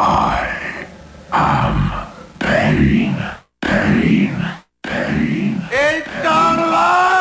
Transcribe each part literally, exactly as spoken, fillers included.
I am pain, pain, pain. It's alive!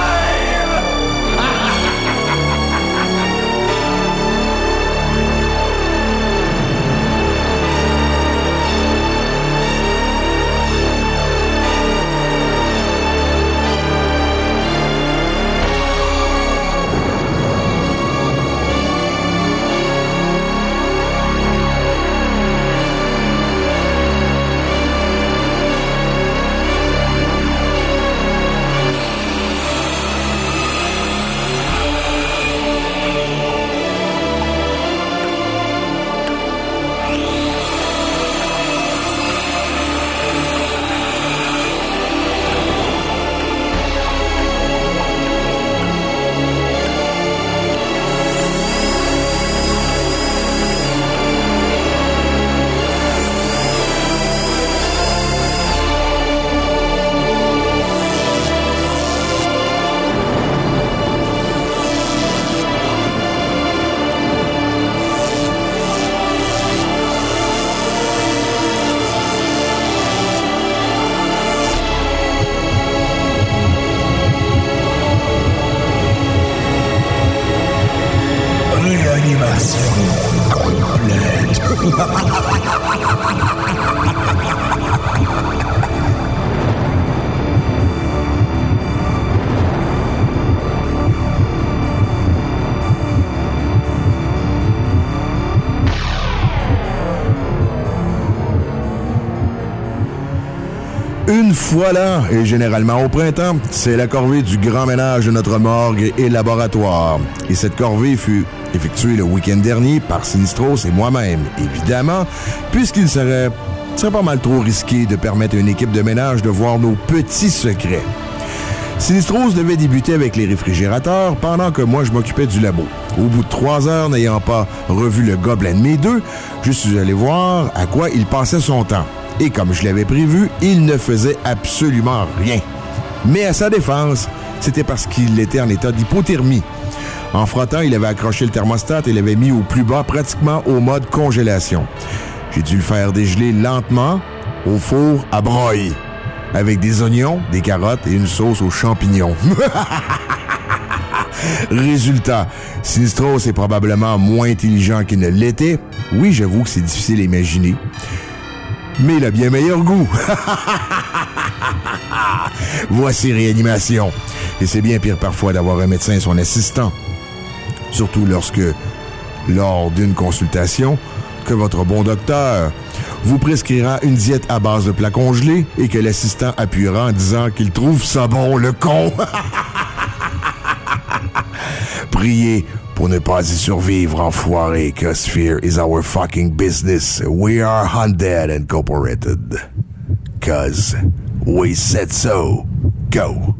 Une fois là, et généralement au printemps, c'est la corvée du grand ménage de notre morgue et laboratoire. Et cette corvée fut effectuée le week-end dernier par Sinistros et moi-même, évidemment, puisqu'il serait, serait pas mal trop risqué de permettre à une équipe de ménage de voir nos petits secrets. Sinistros devait débuter avec les réfrigérateurs pendant que moi je m'occupais du labo. Au bout de trois heures, n'ayant pas revu le Goblin de mes deux, je suis allé voir à quoi il passait son temps. Et comme je l'avais prévu, il ne faisait absolument rien. Mais à sa défense, c'était parce qu'il était en état d'hypothermie. En frottant, il avait accroché le thermostat et l'avait mis au plus bas, pratiquement au mode congélation. J'ai dû le faire dégeler lentement au four à broyer, avec des oignons, des carottes et une sauce aux champignons. Résultat, Sinistros est probablement moins intelligent qu'il ne l'était. Oui, j'avoue que c'est difficile à imaginer. Mais il a bien meilleur goût. Voici Réanimation. Et c'est bien pire parfois d'avoir un médecin son assistant. Surtout lorsque, lors d'une consultation, que votre bon docteur vous prescrira une diète à base de plats congelés et que l'assistant appuiera en disant qu'il trouve ça bon, le con. Priez pour ne pas y survivre, enfoiré, cause fear is our fucking business. We are Undead Incorporated. Cause we said so. Go.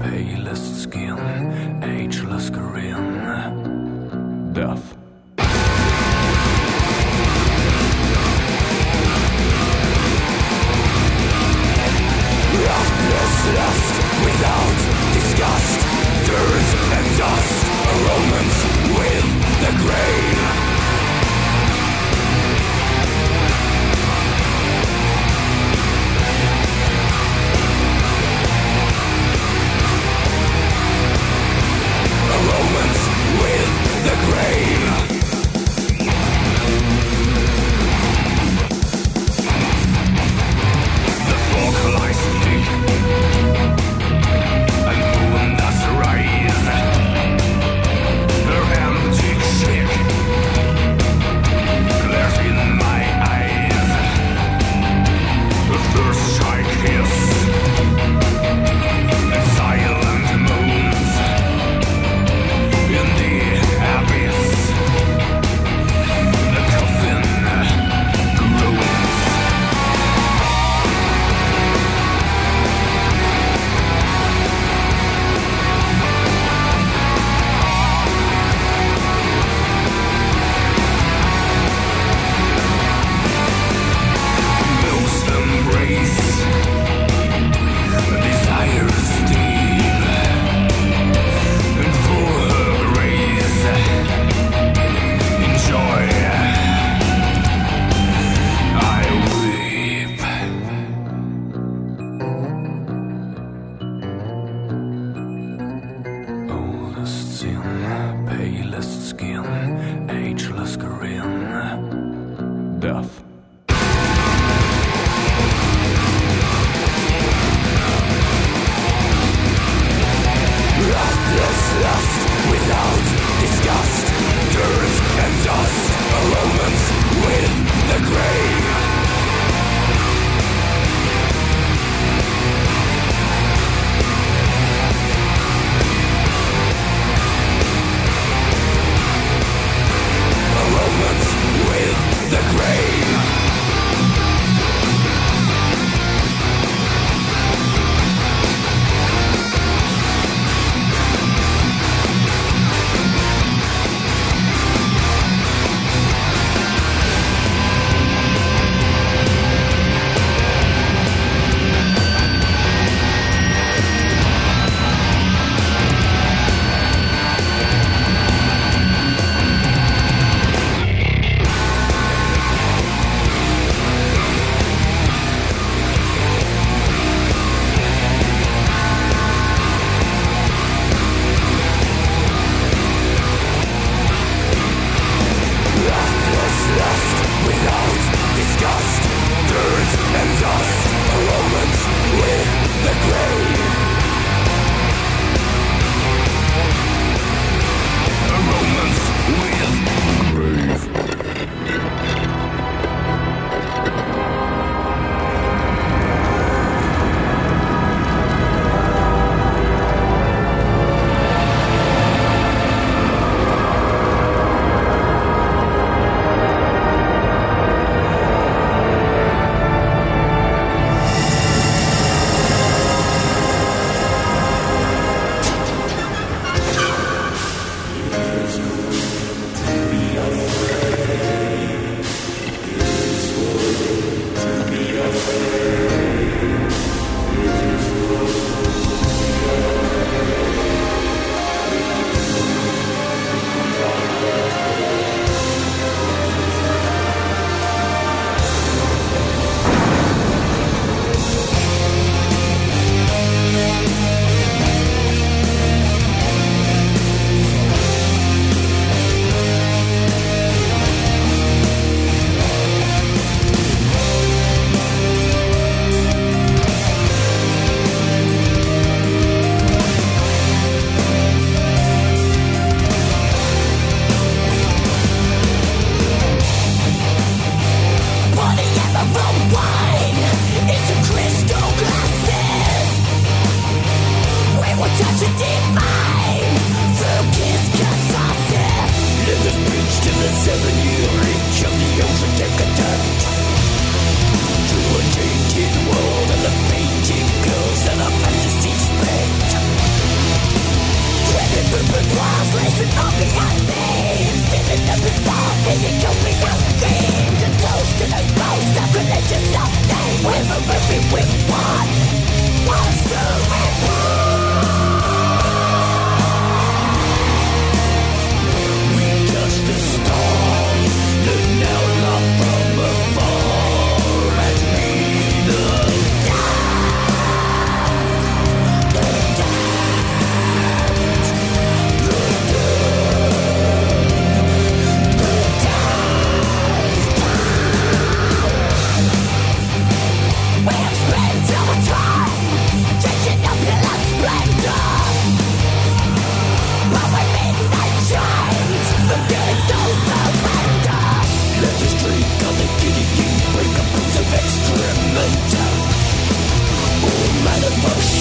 palest skin, ageless grin. Death. Lust without disgust, dirt and dust, romance with the grain. A romance with the grain. The fog lies thick, and moon does rise. Her antique shriek glares in my eyes. The thirst I kiss, and silent moons in the abyss. The coffin groans. Most embrace desires deep, and for her grace enjoy. I weep. Oldest sin, palest skin, ageless grin. Death. Restless lust without disgust, dirt and dust, a romance with the grave. A romance with the grave. Restless lust without disgust, dirt and dust, a romance with the grave. A romance with the grave.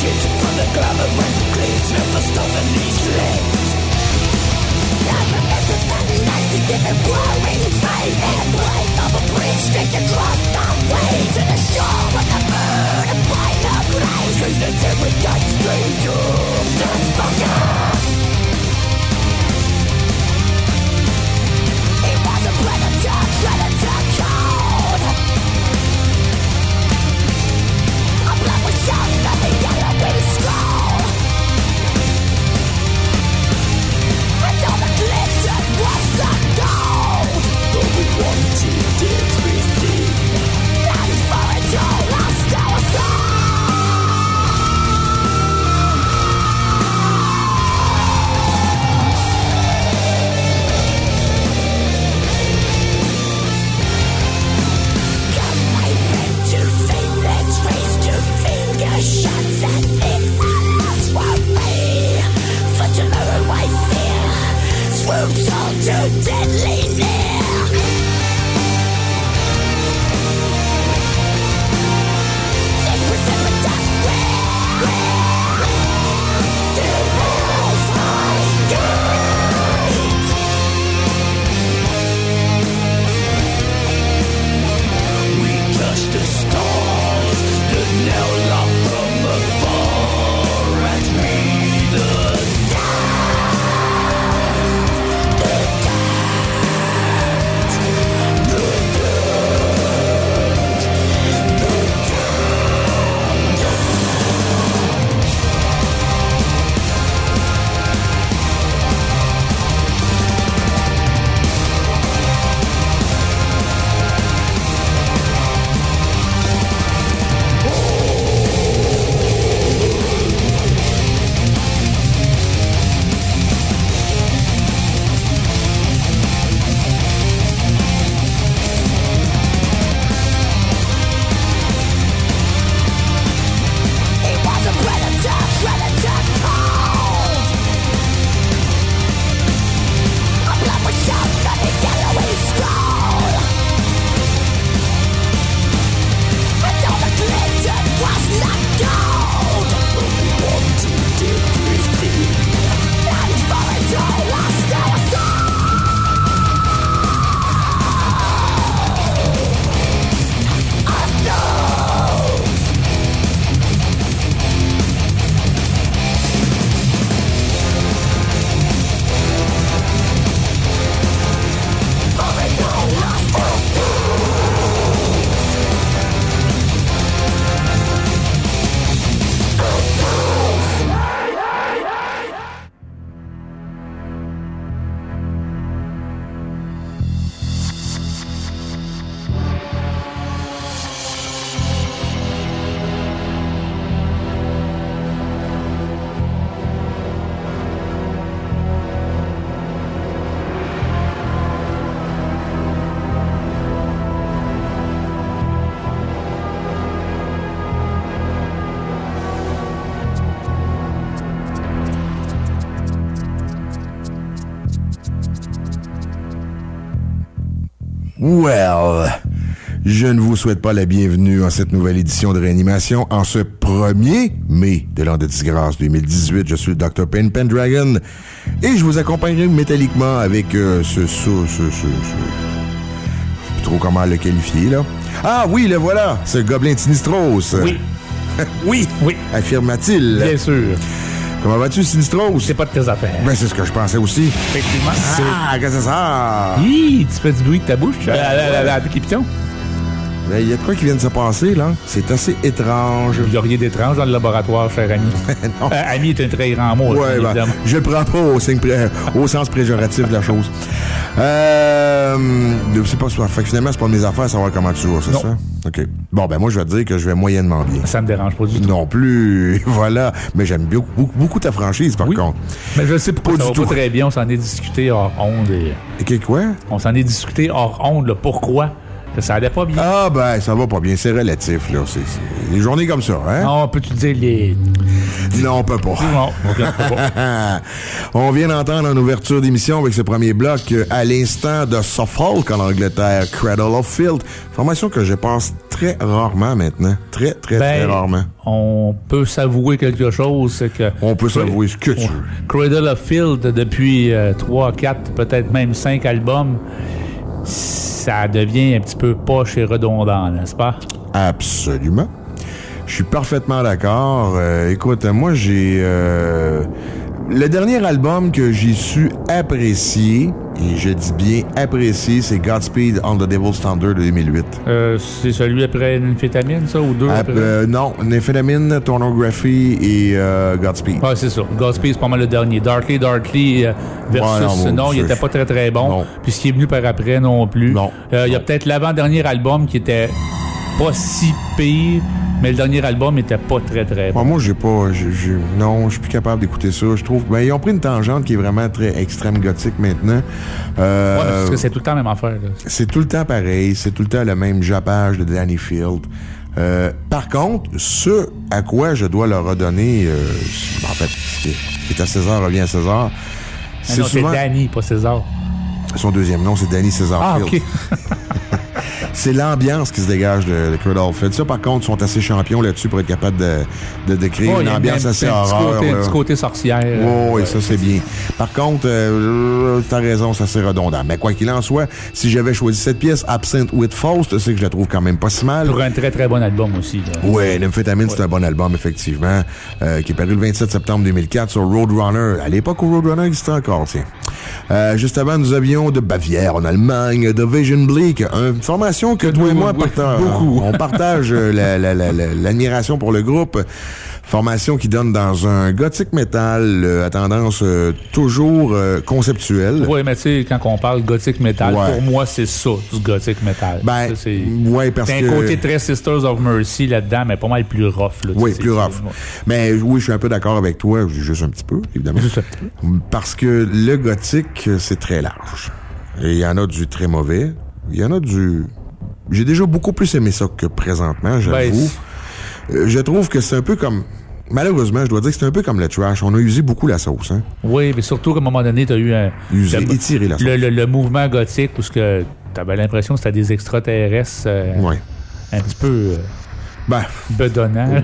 Well, je ne vous souhaite pas la bienvenue en cette nouvelle édition de Réanimation en ce premier mai de l'an de disgrâce deux mille dix-huit. Je suis le docteur Pain Pendragon et je vous accompagnerai métalliquement avec euh, ce, ce, ce, ce, ce... Je sais plus trop comment le qualifier, là. Ah oui, le voilà, ce gobelin Sinistros. Oui. oui. Oui. Affirma-t-il. Bien sûr. Comment vas-tu, Sinistros? C'est pas de tes affaires. Ben, c'est ce que je pensais aussi. Effectivement. Ah, qu'est-ce que c'est ça? Hi, tu fais du bruit de ta bouche avec les pitons. Ben, il y a de quoi qui vient de se passer, là. C'est assez étrange. Il n'y a rien d'étrange dans le laboratoire, cher ami. non. Euh, ami est un très grand mot, ouais, ben, évidemment. je le prends pas au, signe pré- au sens péjoratif de la chose. Euh, c'est pas ça. Fait que finalement, c'est pas de mes affaires à savoir comment tu vas, c'est non. ça? OK. Bon, ben, moi, je vais te dire que je vais moyennement bien. Ça me dérange pas du tout. Non plus. Voilà. Mais j'aime beaucoup, beaucoup, beaucoup ta franchise, par oui. contre. Mais je sais pourquoi pas ça du va tout. pas très bien. On s'en est discuté hors onde. Et... Et que quoi? On s'en est discuté hors onde, là. Pourquoi que ça allait pas bien. Ah, ben, ça va pas bien. C'est relatif, là. C'est, c'est des journées comme ça, hein? Non, peux-tu dire les... Non, on peut pas. Non, on vient pas. On vient d'entendre en ouverture d'émission avec ce premier bloc, euh, à l'instant de Suffolk en Angleterre, Cradle of Filth. Formation que je pense très rarement maintenant. Très, très, Ben, très rarement. On peut s'avouer quelque chose, c'est que... On peut s'avouer ce que tu veux. Cradle of Filth, depuis trois, quatre, peut-être même cinq albums, ça devient un petit peu poche et redondant, n'est-ce pas? Absolument. Je suis parfaitement d'accord. Euh, écoute, moi, j'ai... Euh, le dernier album que j'ai su apprécier, et je dis bien apprécier, c'est Godspeed on the Devil's Thunder de deux mille huit. Euh, c'est celui après Nymphétamine, ça, ou deux Ap- après? euh, non, Nymphétamine, Pornography et euh, Godspeed. Ouais, c'est ça. Godspeed, c'est pas mal le dernier. Darkly, Darkly euh, versus... Ouais, non, non, bon, il c'est- était pas très, très bon. Non. Puis ce qui est venu par après, non plus. Non. Euh, Il y a peut-être l'avant-dernier album qui était pas si pire, mais le dernier album était pas très, très bon. Bon, moi, j'ai pas... j'ai- j'ai- non, je suis plus capable d'écouter ça. Je trouve... Ben, ils ont pris une tangente qui est vraiment très extrême gothique maintenant. Euh, Ouais, mais parce que c'est tout le temps la même affaire, là. C'est tout le temps pareil, c'est tout le temps le même jappage de Danny Field. Euh, par contre, ce à quoi je dois leur redonner, euh, en fait, ce qui est- ce qui est à César revient à César. Ah C'est non, souvent c'est Danny, pas César. son deuxième nom, c'est Danny César Ah, Field. OK. C'est l'ambiance qui se dégage de, de Cradle of Filth. Ça, par contre, ils sont assez champions là-dessus pour être capables de, de, de créer Oh, il une y a ambiance même assez un petit horreur. côté, là. un petit côté sorcière. Oh, oui, euh, ça c'est bien. Par contre, euh, t'as raison, ça c'est redondant. Mais quoi qu'il en soit, si j'avais choisi cette pièce, Absinthe with Faust, c'est que je la trouve quand même pas si mal. Pour un très, très bon album aussi. Là. Ouais, Nymphétamine, c'est un bon album, effectivement, euh, qui est paru le vingt-sept septembre deux mille quatre sur Roadrunner. À l'époque où Roadrunner existait encore, tiens. Euh, juste avant, nous avions de Bavière, en Allemagne, de Vision Bleak, une formation que toi et moi, oui, parta- beaucoup. on partage euh, la- la- la- la- l'admiration pour le groupe. Formation qui donne dans un gothic metal euh, à tendance euh, toujours euh, conceptuelle. Oui, mais tu sais, quand on parle gothic metal, Ouais. pour moi, c'est ça, du gothic metal. Ben, Ça, c'est... ouais, parce T'as que... un côté très Sisters of Mercy là-dedans, mais pas mal plus rough. Là, Oui, tu sais, plus c'est- rough. Mais oui, je suis un peu d'accord avec toi, juste un petit peu, évidemment. Juste un petit peu. Parce que le gothique, c'est très large. Et il y en a du très mauvais. Il y en a du... J'ai déjà beaucoup plus aimé ça que présentement, j'avoue. Ben, Euh, je trouve que c'est un peu comme... Malheureusement, je dois dire que c'est un peu comme le trash. On a usé beaucoup la sauce, hein? Oui, mais surtout qu'à un moment donné, t'as eu un... Usé, le, étiré la sauce. le, le, le mouvement gothique, où ce que t'avais l'impression que c'était des extraterrestres euh, Ouais. un petit peu euh, Ben... bedonnants.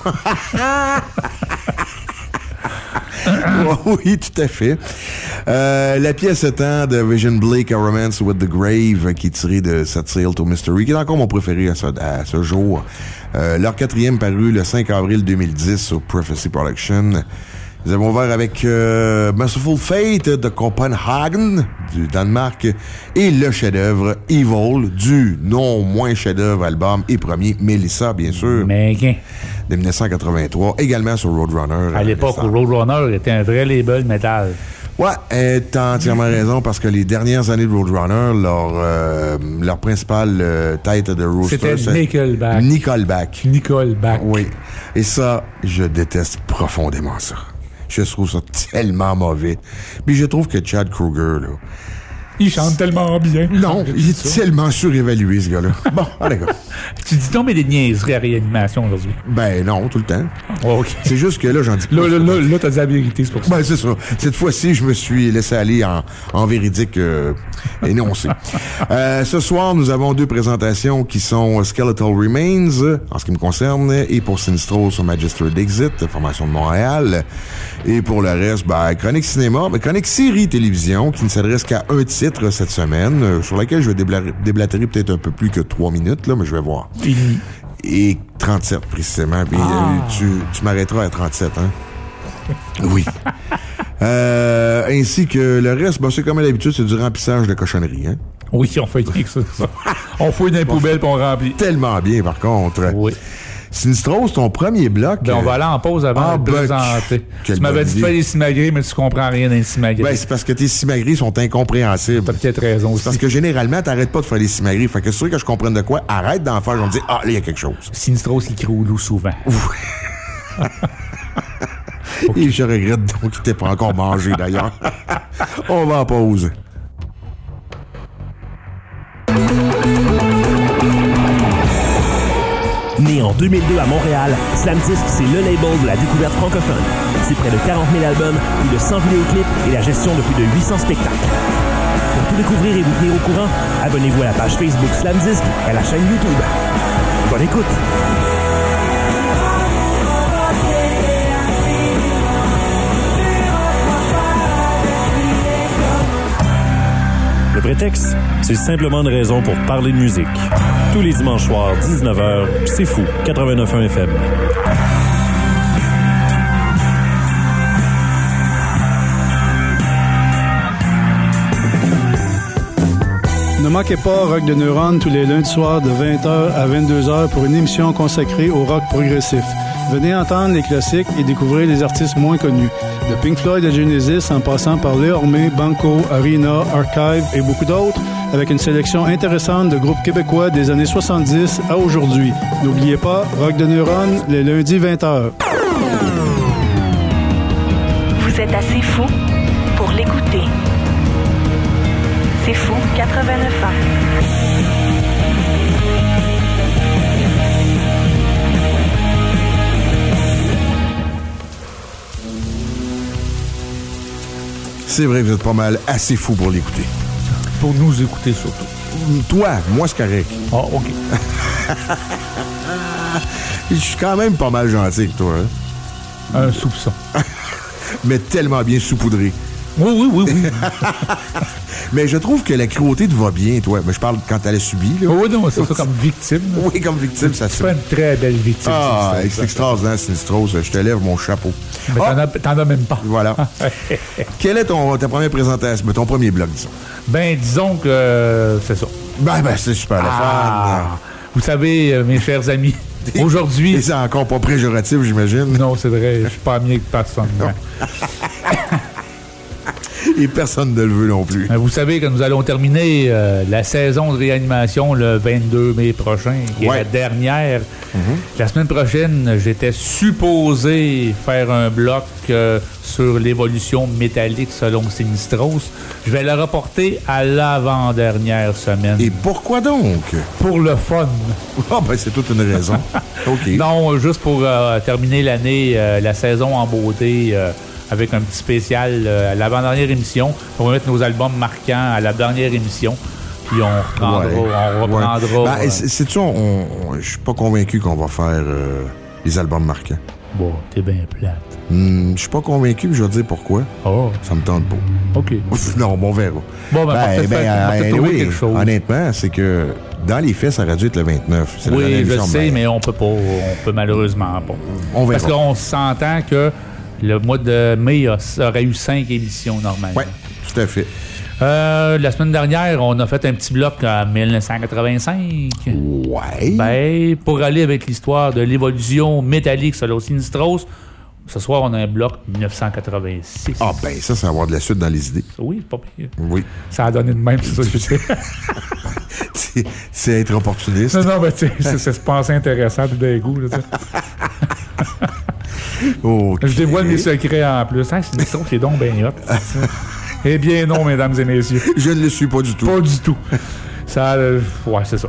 oui, tout à fait. Euh, la pièce étant de Vision Blake, A Romance with the Grave, qui est tirée de Set Sail to Mystery, qui est encore mon préféré à ce, à ce jour. Euh, leur quatrième paru le cinq avril deux mille dix au Prophecy Production. Nous avons ouvert avec euh, Merciful Fate de Copenhagen, du Danemark, et le chef-d'œuvre Evil, du non moins chef-d'œuvre album et premier Melissa, bien sûr, Mais gain. de dix-neuf cent quatre-vingt-trois, également sur Roadrunner. À l'époque où Roadrunner était un vrai label metal. Ouais, t'as entièrement raison, parce que les dernières années de Roadrunner, leur, euh, leur principale euh, tête de roster, C'était c'est Nickelback. Nickelback. Nickelback. Oui. Et ça, je déteste profondément ça. Je trouve ça tellement mauvais. Puis je trouve que Chad Kroeger, là... Il chante tellement bien. Non, il est tellement surévalué, ce gars-là. Bon, allez, gars. Tu dis donc mais des niaiseries à réanimation aujourd'hui. Ben non, tout le temps. Oh, OK. C'est juste que là, j'en dis pas. Là, là, là, là t'as dit la vérité, c'est pour ça. Ben, c'est ça. Cette fois-ci, je me suis laissé aller en, en véridique euh, énoncé. euh, ce soir, nous avons deux présentations qui sont Skeletal Remains, en ce qui me concerne, et pour Sinistro sur Magister d'Exit, formation de Montréal. Et pour le reste, ben, Chronique Cinéma, ben, Chronique Série Télévision, qui ne s'adresse qu'à un titre cette semaine, euh, sur laquelle je vais débla- déblatérer peut-être un peu plus que trois minutes, là, mais je vais voir. Fini. Et trente-sept, précisément. Puis, Ah. euh, tu, tu m'arrêteras à trente-sept, hein? Oui. euh, ainsi que le reste, ben, c'est comme à l'habitude, c'est du remplissage de cochonneries, hein? Oui, on fait rien que ça. ça. On fouille dans les poubelles puis on remplit. Tellement bien, par contre. Oui. Sinistros, ton premier bloc... Ben, on euh, va aller en pause avant ah, de le ben, présenter. quelle Tu m'avais bonne dit de idée. faire des simagrées, mais tu comprends rien dans les simagrées. Ben, c'est parce que tes simagrées sont incompréhensibles. T'as peut-être raison aussi. Parce que généralement, t'arrêtes pas de faire des simagrées. Fait que c'est sûr que je comprenne de quoi. Arrête d'en faire. Je vais me dire, ah, là, il y a quelque chose. Sinistros, il crie au loup souvent. Et je regrette donc qu'il t'ait pas encore mangé, d'ailleurs. On va en pause. en deux mille deux à Montréal, Slamdisk, c'est le label de la découverte francophone. C'est près de quarante mille albums, plus de cent vidéoclips et la gestion de plus de huit cents spectacles. Pour tout découvrir et vous tenir au courant, abonnez-vous à la page Facebook Slamdisk et à la chaîne YouTube. Bonne écoute! Le prétexte, c'est simplement une raison pour parler de musique. Tous les dimanches soirs, dix-neuf heures, c'est fou, quatre-vingt-neuf point un F M. Ne manquez pas Rock de Neurones tous les lundis soirs de vingt heures à vingt-deux heures pour une émission consacrée au rock progressif. Venez entendre les classiques et découvrir les artistes moins connus. De Pink Floyd à Genesis, en passant par Léa Ormé, Banco, Arena, Archive et beaucoup d'autres, avec une sélection intéressante de groupes québécois des années soixante-dix à aujourd'hui. N'oubliez pas, Rock de Neurones, les lundis vingt heures. Vous êtes assez fou pour l'écouter. C'est fou, quatre-vingt-neuf ans. C'est vrai que vous êtes pas mal assez fou pour l'écouter. Pour nous écouter surtout. Toi, moi c'est correct. Ah, oh, OK. Je suis quand même pas mal gentil avec toi. Hein? Un soupçon. Mais tellement bien saupoudré. Oui, oui, oui, oui. Mais je trouve que la cruauté te va bien, toi. Mais je parle quand elle a subi. Là. Oui, non, c'est ça comme victime. Là. Oui, comme victime, ça se fait. C'est pas une très belle victime. Ah, c'est extraordinaire, Sinistrose. Je te lève mon chapeau. Mais ah! t'en, as, t'en as même pas. Voilà. Quelle est ton, ta première présentation, ton premier blog, disons? Ben, disons que euh, c'est ça. Ben, ben, c'est super le ah, fun. Vous savez, euh, mes chers amis, aujourd'hui... Et c'est encore pas péjoratif, j'imagine? Non, c'est vrai. Je suis pas mieux que personne. Et personne ne le veut non plus. Vous savez que nous allons terminer euh, la saison de réanimation le vingt-deux mai prochain, qui ouais. est la dernière. Mm-hmm. La semaine prochaine, j'étais supposé faire un bloc euh, sur l'évolution métallique selon Sinistrose. Je vais le reporter à l'avant-dernière semaine. Et pourquoi donc? Pour le fun. Ah, ben c'est toute une raison. OK. Non, juste pour euh, terminer l'année, euh, la saison en beauté... Euh, avec un petit spécial euh, à l'avant-dernière émission. On va mettre nos albums marquants à la dernière émission. Puis on reprendra. Ouais, on reprendra ouais. Ben, euh... c'est-tu, on, on, je suis pas convaincu qu'on va faire euh, les albums marquants. Bon, t'es bien plate. Hmm, je suis pas convaincu, mais je vais te dire pourquoi. Oh. Ça me tente pas. OK. Non, bon, on verra. Bon, ben, ben, ben euh, oui, quelque chose. Honnêtement, c'est que dans les faits, ça aurait dû être le vingt-neuf. C'est oui, je sais, mais on peut pas. On peut malheureusement pas. On verra. Parce qu'on s'entend que le mois de mai a, aurait eu cinq émissions normalement. Oui, tout à fait. Euh, la semaine dernière, on a fait un petit bloc en dix-neuf cent quatre-vingt-cinq. Ouais. Ben, pour aller avec l'histoire de l'évolution métallique selon Sinistrose, ce soir, on a un bloc dix-neuf cent quatre-vingt-six. Ah, ben, ça, ça va avoir de la suite dans les idées. Oui, pas pire. Oui. Ça a donné de même, c'est ça que je sais. c'est, c'est être opportuniste. Non, non, mais tu sais, c'est, c'est se penser intéressant tout d'un goût, là, okay. Je dévoile mes secrets en plus. Hein, c'est une histoire qui est donc bien hot. Eh bien non, mesdames et messieurs. Je ne le suis pas du tout. Pas du tout. Ça, euh, ouais, c'est ça.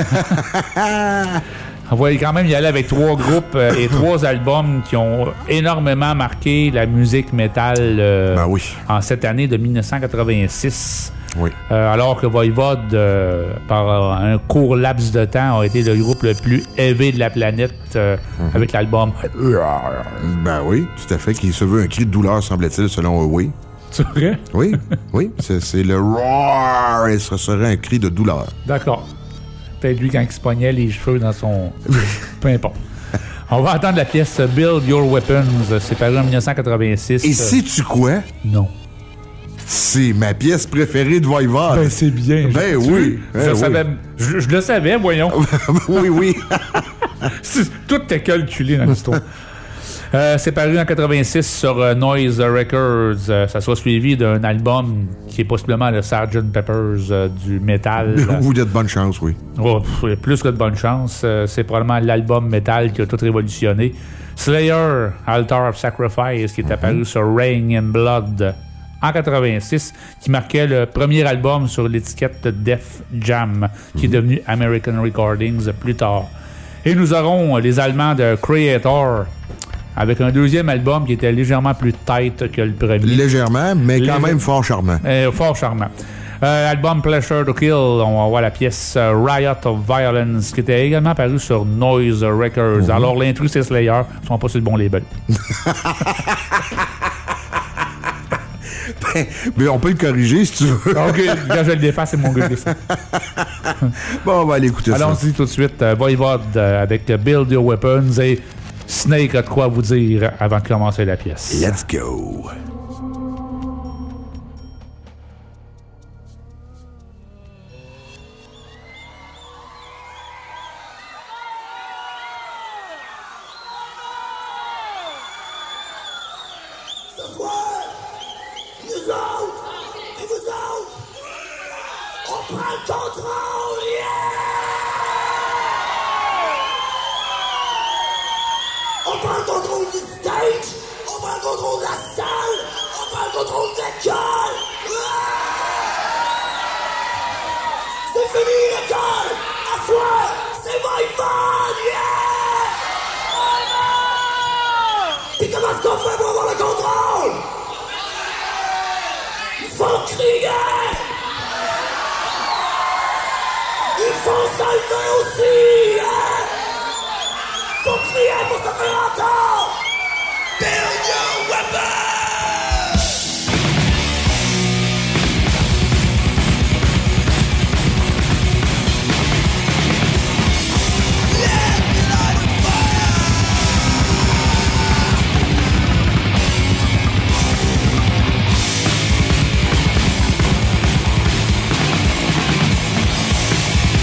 On va quand même y aller avec trois groupes euh, et trois albums qui ont énormément marqué la musique métal euh, ben oui. en cette année de dix-neuf cent quatre-vingt-six. Oui. Euh, alors que Voivode, euh, par un court laps de temps, a été le groupe le plus élevé de la planète euh, mm-hmm. avec l'album. Ben oui, tout à fait, qui se veut un cri de douleur, semble-t-il, selon Huawei. C'est vrai? Oui, oui, c'est, c'est le roar et ce serait un cri de douleur. D'accord. Peut-être lui quand il se pognait les cheveux dans son... Peu importe. On va entendre la pièce Build Your Weapons. C'est paru en dix-neuf cent quatre-vingt-six. Et sais-tu quoi? Non. C'est ma pièce préférée de Voivode. Ben, c'est bien. Ben oui. Je, ben, savais, oui. Je, je le savais, voyons. oui, oui. Tout est calculé dans l'histoire. Euh, c'est paru en quatre-vingt-six sur euh, Noise Records. Euh, ça sera suivi d'un album qui est possiblement le sergeant Pepper's euh, du métal. Où il y a de bonnes chances, oui. Oh, pff, plus que de bonnes chances. Euh, c'est probablement l'album métal qui a tout révolutionné. Slayer, Altar of Sacrifice, qui est mm-hmm. apparu sur Rain and Blood en quatre-vingt-six, qui marquait le premier album sur l'étiquette Def Jam, qui mm-hmm. est devenu American Recordings plus tard. Et nous aurons les Allemands de Creator avec un deuxième album qui était légèrement plus tight que le premier. Légèrement, mais quand Légère... même fort charmant. Euh, fort charmant. Euh, album Pleasure to Kill, on va voir la pièce euh, Riot of Violence, qui était également paru sur Noise Records. Mm-hmm. Alors, l'intrus, c'est Slayer, ils sont pas sur le bon label. ben, mais on peut le corriger si tu veux. OK, quand je le défasse, c'est mon gars. Bon, on va aller écouter Allons-y ça. Allons-y tout de suite. Euh, Voivode euh, avec Build Your Weapons et Snake a de quoi vous dire avant de commencer la pièce. Let's go.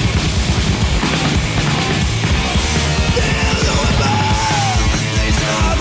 Build your weapons, this nation of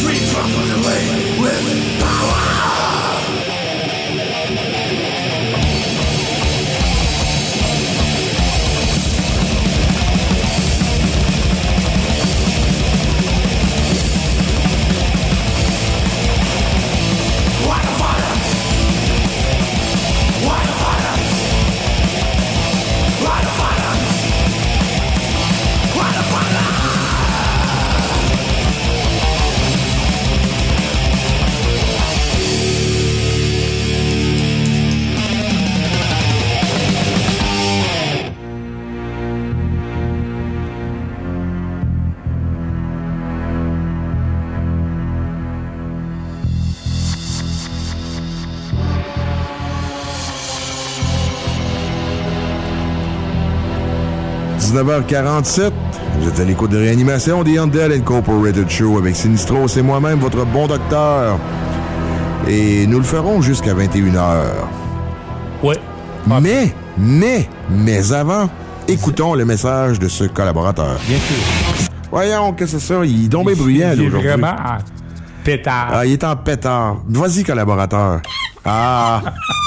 dix-neuf heures quarante-sept, vous êtes à l'écoute de Réanimation des Undead Incorporated Show avec Sinistros et moi-même, votre bon docteur. Et nous le ferons jusqu'à vingt et une heures. Ouais. Mais, mais, mais avant, écoutons le message de ce collaborateur. Bien sûr. Voyons, qu'est-ce que c'est ça? Il est tombé bruyant, il est aujourd'hui. vraiment en pétard. Ah, il est en pétard. Vas-y, collaborateur. Ah.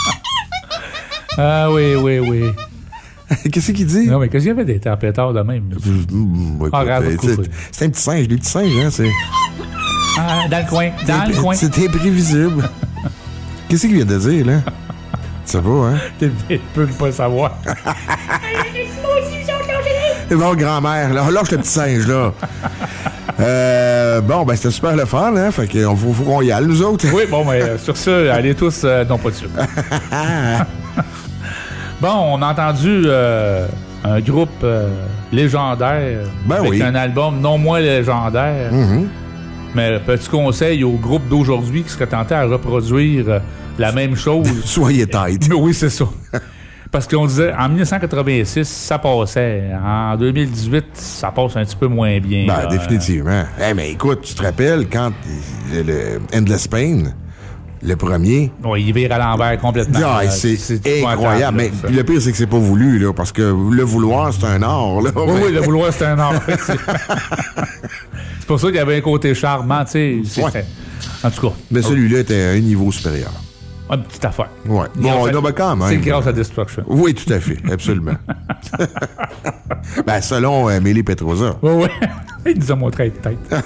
Ah oui, oui, oui. Qu'est-ce qu'il dit? Non, mais qu'est-ce qu'il y avait des en pétard de même? Mmh, écoute, Ah, regarde, c'est, c'est un petit singe, des petits singes, hein? C'est... Ah, dans le coin, dans c'est, le coin. C'est imprévisible. Qu'est-ce qu'il vient de dire, là? Tu sais pas, hein? Tu peux pas le savoir. Bon, grand-mère, là, lâche le petit singe, là. Euh, bon, ben, c'était super le fun, hein? Fait qu'il faut, faut qu'on y aille, nous autres. Oui, bon, mais sur ça, allez tous, euh, non, pas dessus. Bon, on a entendu euh, un groupe euh, légendaire ben avec oui. un album non moins légendaire. Mm-hmm. Mais petit conseil au groupe d'aujourd'hui qui serait tenté à reproduire euh, la même chose. Soyez tête. Mais oui, c'est ça. Parce qu'on disait, en dix-neuf cent quatre-vingt-six, ça passait. En deux mille dix-huit, ça passe un petit peu moins bien. Ben, là. définitivement. Eh, hey, mais écoute, tu te rappelles quand le, le Endless Pain, le premier... Oui, il vire à l'envers complètement. Ah, là. c'est, c'est incroyable. Mais ça. le pire, c'est que c'est pas voulu, là, parce que le vouloir, c'est un art, là. Oui, mais... oui, le vouloir, c'est un art. C'est pour ça qu'il y avait un côté charmant, tu sais. Ouais. En tout cas. Mais celui-là était à un niveau supérieur. Une petite affaire. Ouais. Bon, fait, non, ben quand même. C'est grâce à Destruction. Oui, tout à fait. Absolument. Ben, selon euh, Mélie Petrosa. Oui, oui. Il nous a montré de tête.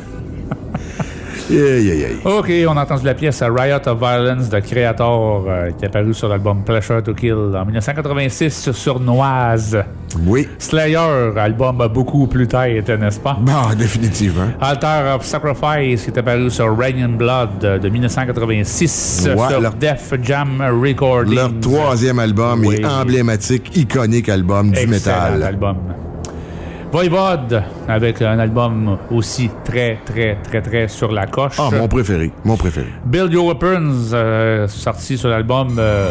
Yeah, yeah, yeah. OK, on a entendu la pièce Riot of Violence de Creator euh, qui est apparue sur l'album Pleasure to Kill en dix-neuf cent quatre-vingt-six sur Noise. Oui. Slayer, album beaucoup plus tard, n'est-ce pas? Bon, définitivement. Altar of Sacrifice qui est apparu sur Rain and Blood de, de dix-neuf cent quatre-vingt-six Ouais, sur leur, Def Jam Recordings. Leur troisième album oui. et emblématique, iconique album du Excellent métal. album. Voivode, avec un album aussi très, très, très, très sur la coche. Ah, mon préféré. Mon préféré. Build Your Weapons, euh, sorti sur l'album euh,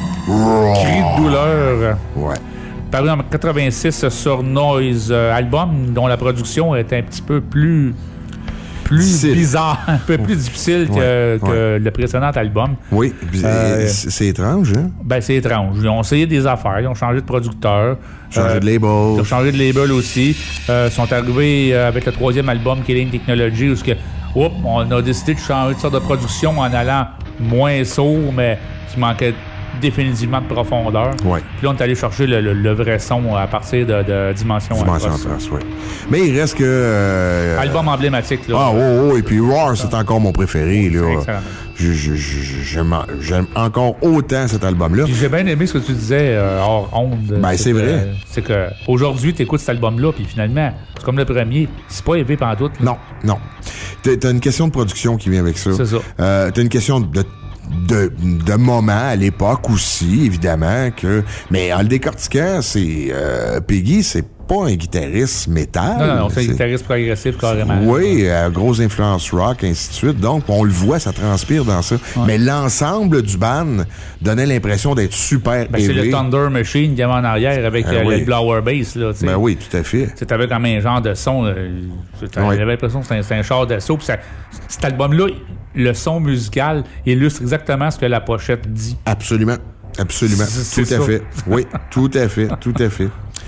Cri de douleur. Ouais. Paru en quatre-vingt-six sur Noise, euh, album dont la production est un petit peu plus... plus difficile. bizarre, un peu plus difficile que, ouais, que ouais. le précédent album. Oui, euh, c'est, c'est étrange, hein? Ben, c'est étrange. Ils ont essayé des affaires, ils ont changé de producteur. Changé euh, de label. Ils ont changé de label aussi. Euh, ils sont arrivés euh, avec le troisième album, Killing Technology, où que, oups, on a décidé de changer de sorte de production en allant moins sourd, mais qui manquait définitivement de profondeur. Ouais. Puis là, on est allé chercher le, le, le vrai son à partir de, de Dimension Dimension Atroce. Atroce, oui. Mais il reste que... Euh, Album emblématique, là. Ah, oh, oh, et puis Roar, c'est encore mon préféré, là. Excellent. Je, je, je, j'aime, j'aime encore autant cet album-là. Puis j'ai bien aimé ce que tu disais euh, hors onde. Ben, c'est, c'est que, vrai. Euh, c'est que aujourd'hui, tu écoutes cet album-là, puis finalement, c'est comme le premier, c'est pas élevé pantoute. Non, non. T'as, t'as une question de production qui vient avec ça. C'est ça. Euh, t'as une question de... De, de moment à l'époque aussi, évidemment, que. Mais en le décortiquant, c'est. Euh, Peggy, c'est pas un guitariste métal. Non, non, non, c'est, c'est un guitariste progressif carrément. Oui, euh, grosse influence rock, ainsi de suite. Donc, on le voit, ça transpire dans ça. Ouais. Mais l'ensemble du band donnait l'impression d'être super ben, élevé. C'est le Thunder Machine qui avait en arrière avec euh, euh, oui. le blower bass. Là, ben oui, tout à fait. Tu avais comme un genre de son. Là, j'avais oui. l'impression que c'était un, c'était un char d'assaut. Puis ça, cet album-là, le son musical illustre exactement ce que la pochette dit. Absolument. Absolument. C'est, tout c'est à ça. fait. Oui, tout à fait. Tout à fait.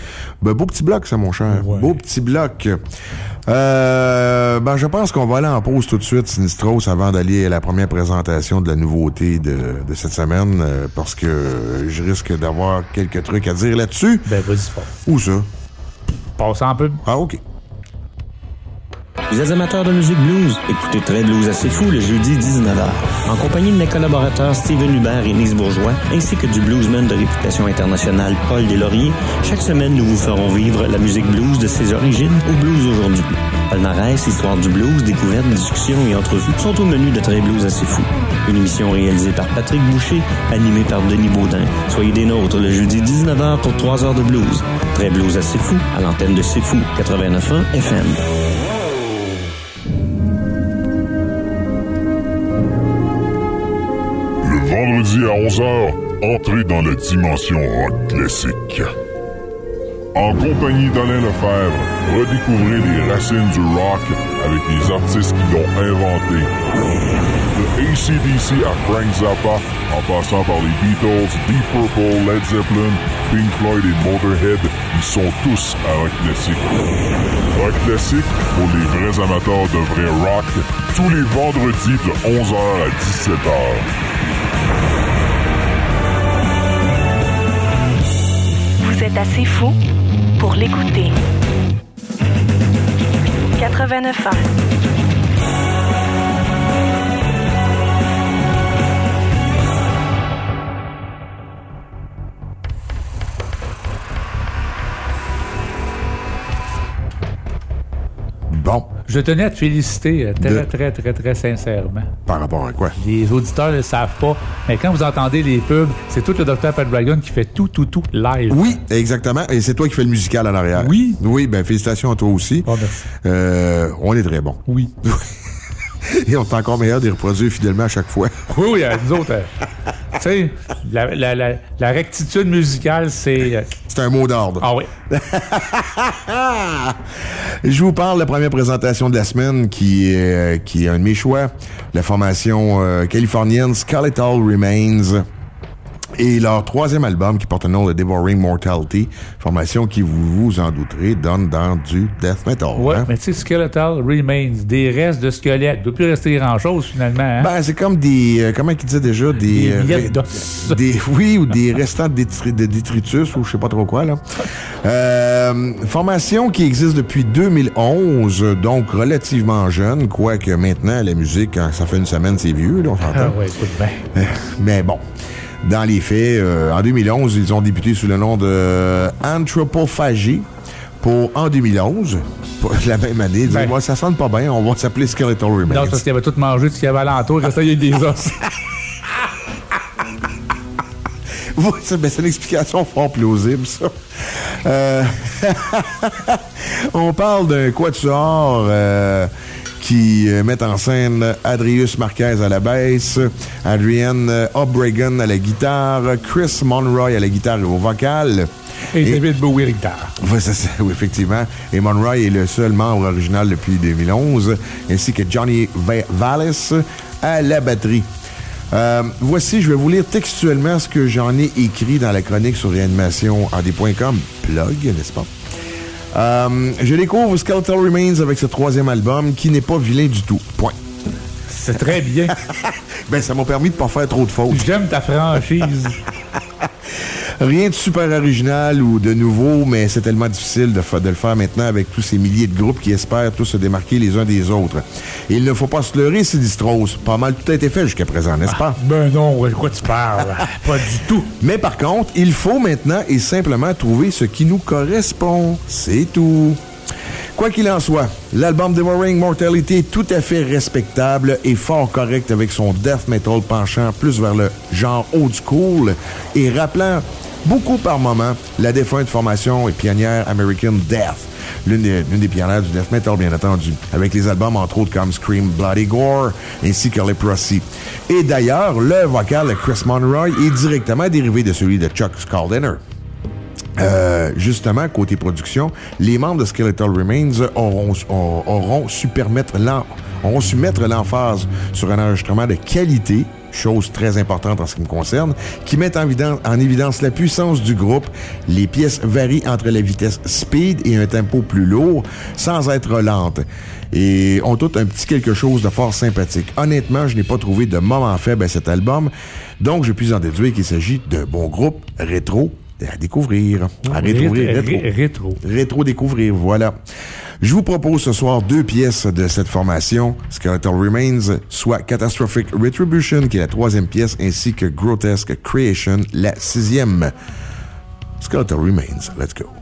Ben, beau petit bloc, ça, mon cher. Ouais. Beau petit bloc. Euh, ben, je pense qu'on va aller en pause tout de suite, Sinistros, avant d'aller à la première présentation de la nouveauté de, de cette semaine, euh, parce que je risque d'avoir quelques trucs à dire là-dessus. Ben, vas-y fort. Où ça? Passe un peu. Ah, OK. Vous êtes amateur de musique blues? Écoutez Très Blues assez fou le jeudi dix-neuf heures. En compagnie de mes collaborateurs Steven Hubert et Nice Bourgeois, ainsi que du bluesman de réputation internationale Paul Deslauriers, chaque semaine nous vous ferons vivre la musique blues de ses origines au blues aujourd'hui. Palmarès, histoire du blues, découvertes, discussions et entrevues sont au menu de Très Blues assez fou. Une émission réalisée par Patrick Boucher, animée par Denis Baudin. Soyez des nôtres le jeudi dix-neuf heures pour trois heures de blues. Très Blues assez fou à l'antenne de C'est Fou quatre-vingt-neuf point un F M. Vendredi à onze heures, entrez dans la dimension rock classique. En compagnie d'Alain Lefebvre, redécouvrez les racines du rock avec les artistes qui l'ont inventé. De A C D C à Frank Zappa, en passant par les Beatles, Deep Purple, Led Zeppelin, Pink Floyd et Motorhead, ils sont tous à rock classique. Rock classique pour les vrais amateurs de vrai rock, tous les vendredis de onze heures à dix-sept heures. Vous êtes assez fou pour l'écouter. quatre-vingt-neuf ans. Bon. Je tenais à te féliciter euh, très, De... très, très, très sincèrement. Par rapport à quoi? Les auditeurs ne le savent pas, mais quand vous entendez les pubs, c'est tout le docteur Pat Dragon qui fait tout, tout, tout live. Oui, exactement. Et c'est toi qui fais le musical en arrière. Oui. Oui, ben félicitations à toi aussi. Oh, merci. Euh, on est très bon. Oui. Et on est encore meilleur de les reproduire fidèlement à chaque fois. Oui, oui, euh, nous autres, euh, tu sais, la, la, la, la rectitude musicale, c'est... Euh... C'est un mot d'ordre. Ah oui. Je vous parle de la première présentation de la semaine qui est, euh, qui est un de mes choix. La formation euh, californienne Skeletal Remains. Et leur troisième album qui porte le nom de Devouring Mortality, formation qui, vous vous en douterez, donne dans du death metal. Ouais, hein? mais tu sais, Skeletal Remains, des restes de squelettes. Il ne doit plus rester grand-chose, finalement. Hein? Ben, c'est comme des... Euh, comment il disait déjà? Des, des euh, miettes d'os. Des, oui, ou des restants de, détri- de détritus, ou je sais pas trop quoi, là. Euh, formation qui existe depuis deux mille onze, donc relativement jeune, quoique maintenant, la musique, quand ça fait une semaine, c'est vieux, là, on s'entend. Ah ouais, écoute bien. Euh, mais bon. Dans les faits, euh, en deux mille onze, ils ont débuté sous le nom de euh, Anthropophagy pour en deux mille onze, pour la même année. Ils disaient, Ben. ouais, ça sonne pas bien, on va s'appeler Skeletal Remains. Non, parce qu'il avait tout mangé, tout ce qu'il y avait alentour, il restait avec des os. Oui, c'est, ben, c'est une explication fort plausible, ça. Euh, on parle d'un quatuor euh, qui euh, met en scène Adrius Marquez à la basse, Adrienne Obregon à la guitare, Chris Monroy à la guitare et au vocal. Et, et David Bowie à la guitare. Oui, ça, ça, oui, effectivement. Et Monroy est le seul membre original depuis deux mille onze, ainsi que Johnny Va- Vallis à la batterie. Euh, voici, je vais vous lire textuellement ce que j'en ai écrit dans la chronique sur réanimation a d point com. Plug, n'est-ce pas? Euh, je découvre Skeletal Remains avec ce troisième album qui n'est pas vilain du tout. Point. C'est très bien. Ben, ça m'a permis de pas faire trop de fautes. J'aime ta franchise. Rien de super original ou de nouveau, mais c'est tellement difficile de, fa- de le faire maintenant avec tous ces milliers de groupes qui espèrent tous se démarquer les uns des autres. Et il ne faut pas se leurrer, Sinistros. Pas mal tout a été fait jusqu'à présent, n'est-ce pas? Ben non, de quoi tu parles? Pas du tout. Mais par contre, il faut maintenant et simplement trouver ce qui nous correspond. C'est tout. Quoi qu'il en soit, l'album Devouring Mortality est tout à fait respectable et fort correct avec son death metal penchant plus vers le genre old school et rappelant beaucoup par moments la défunte formation et pionnière American Death, l'une des, l'une des pionnières du death metal bien entendu, avec les albums entre autres comme Scream Bloody Gore ainsi que Leprosy. Et d'ailleurs, le vocal de Chris Monroy est directement dérivé de celui de Chuck Schuldiner. Euh, justement, côté production, les membres de Skeletal Remains auront, auront su permettre l'en, ont su mettre l'emphase sur un enregistrement de qualité, chose très importante en ce qui me concerne, qui met en évidence, en évidence la puissance du groupe. Les pièces varient entre la vitesse speed et un tempo plus lourd, sans être lentes, et ont toutes un petit quelque chose de fort sympathique. Honnêtement, je n'ai pas trouvé de moment faible à cet album, donc je puis en déduire qu'il s'agit d'un bon groupe rétro à découvrir. À rétrouvrir, rétro. Rétro. Rétro-découvrir, voilà. Je vous propose ce soir deux pièces de cette formation, Skeletal Remains, soit Catastrophic Retribution, qui est la troisième pièce, ainsi que Grotesque Creation, la sixième. Skeletal Remains, let's go.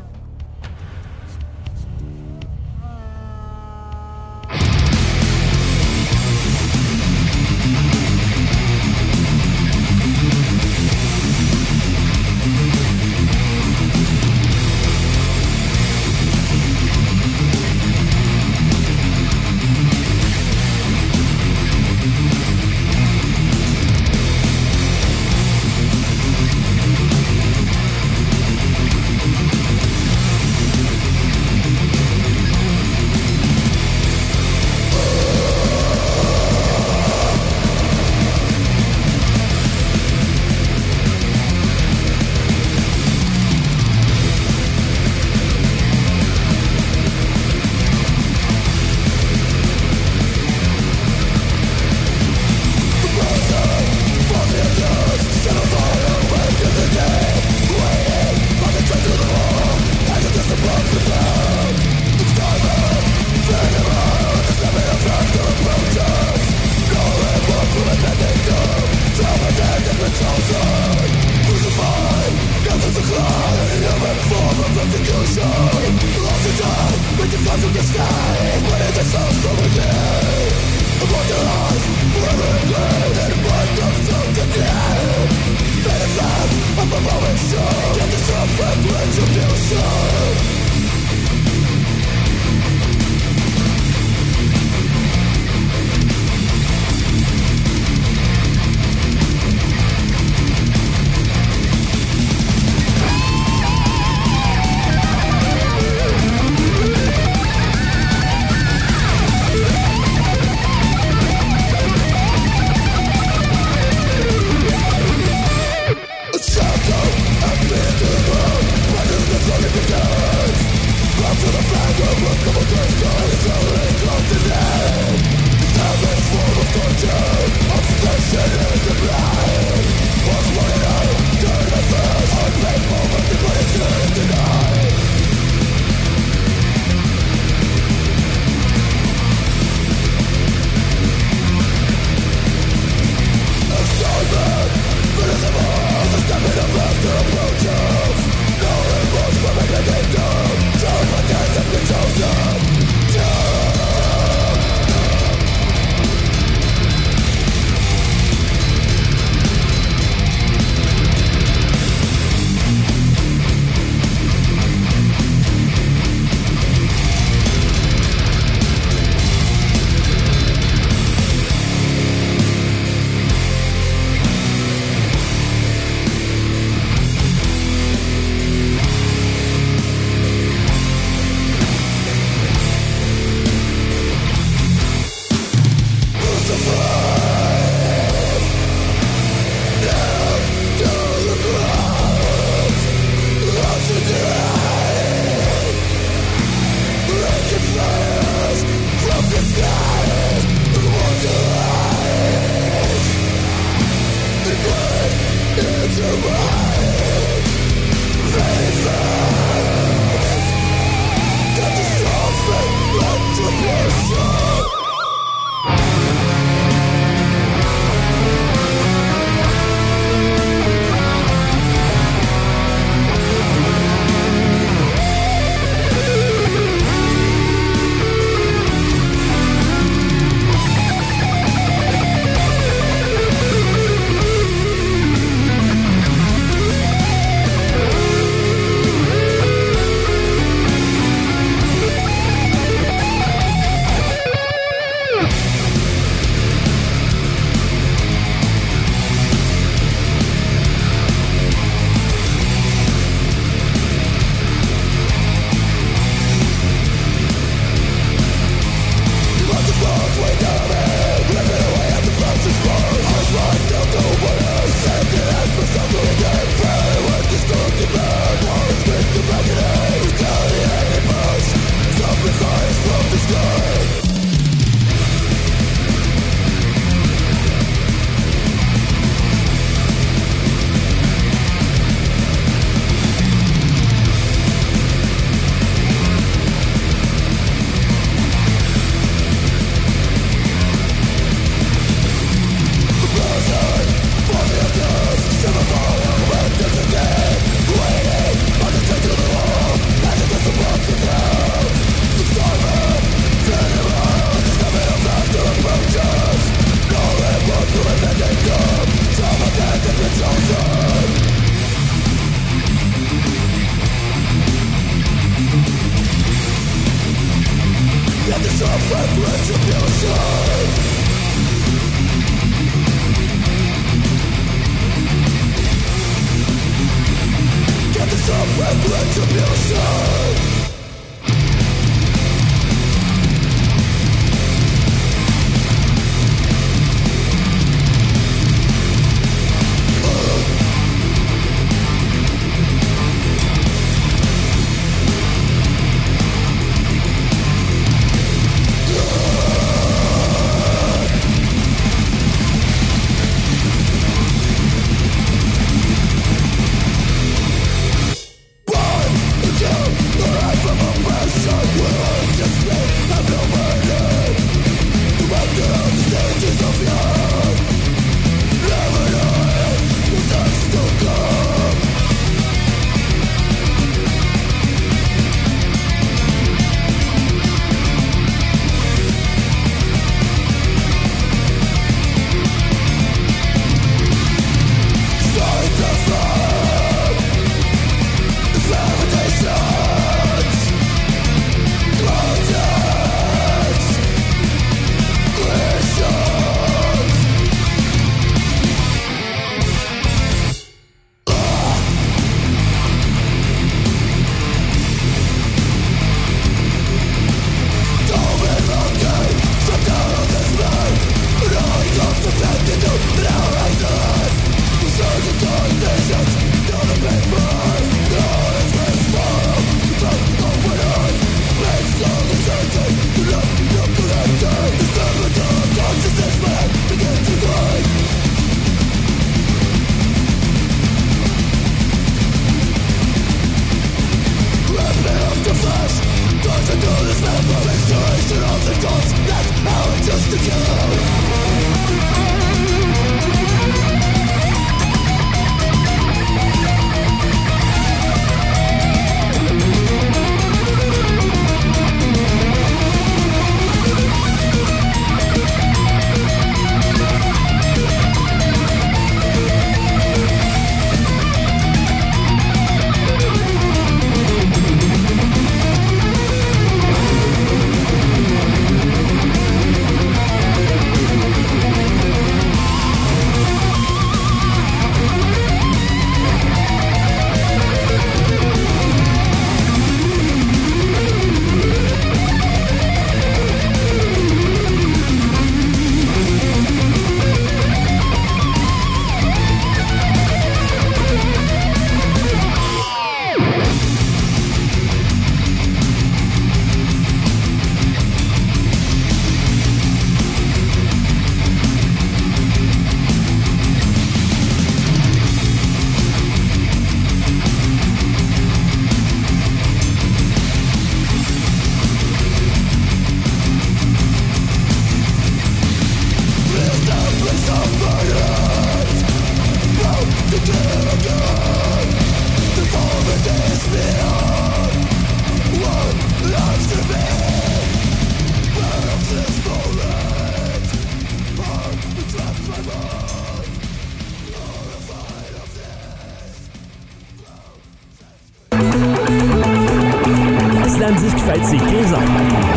Slamdisk fête ses quinze ans.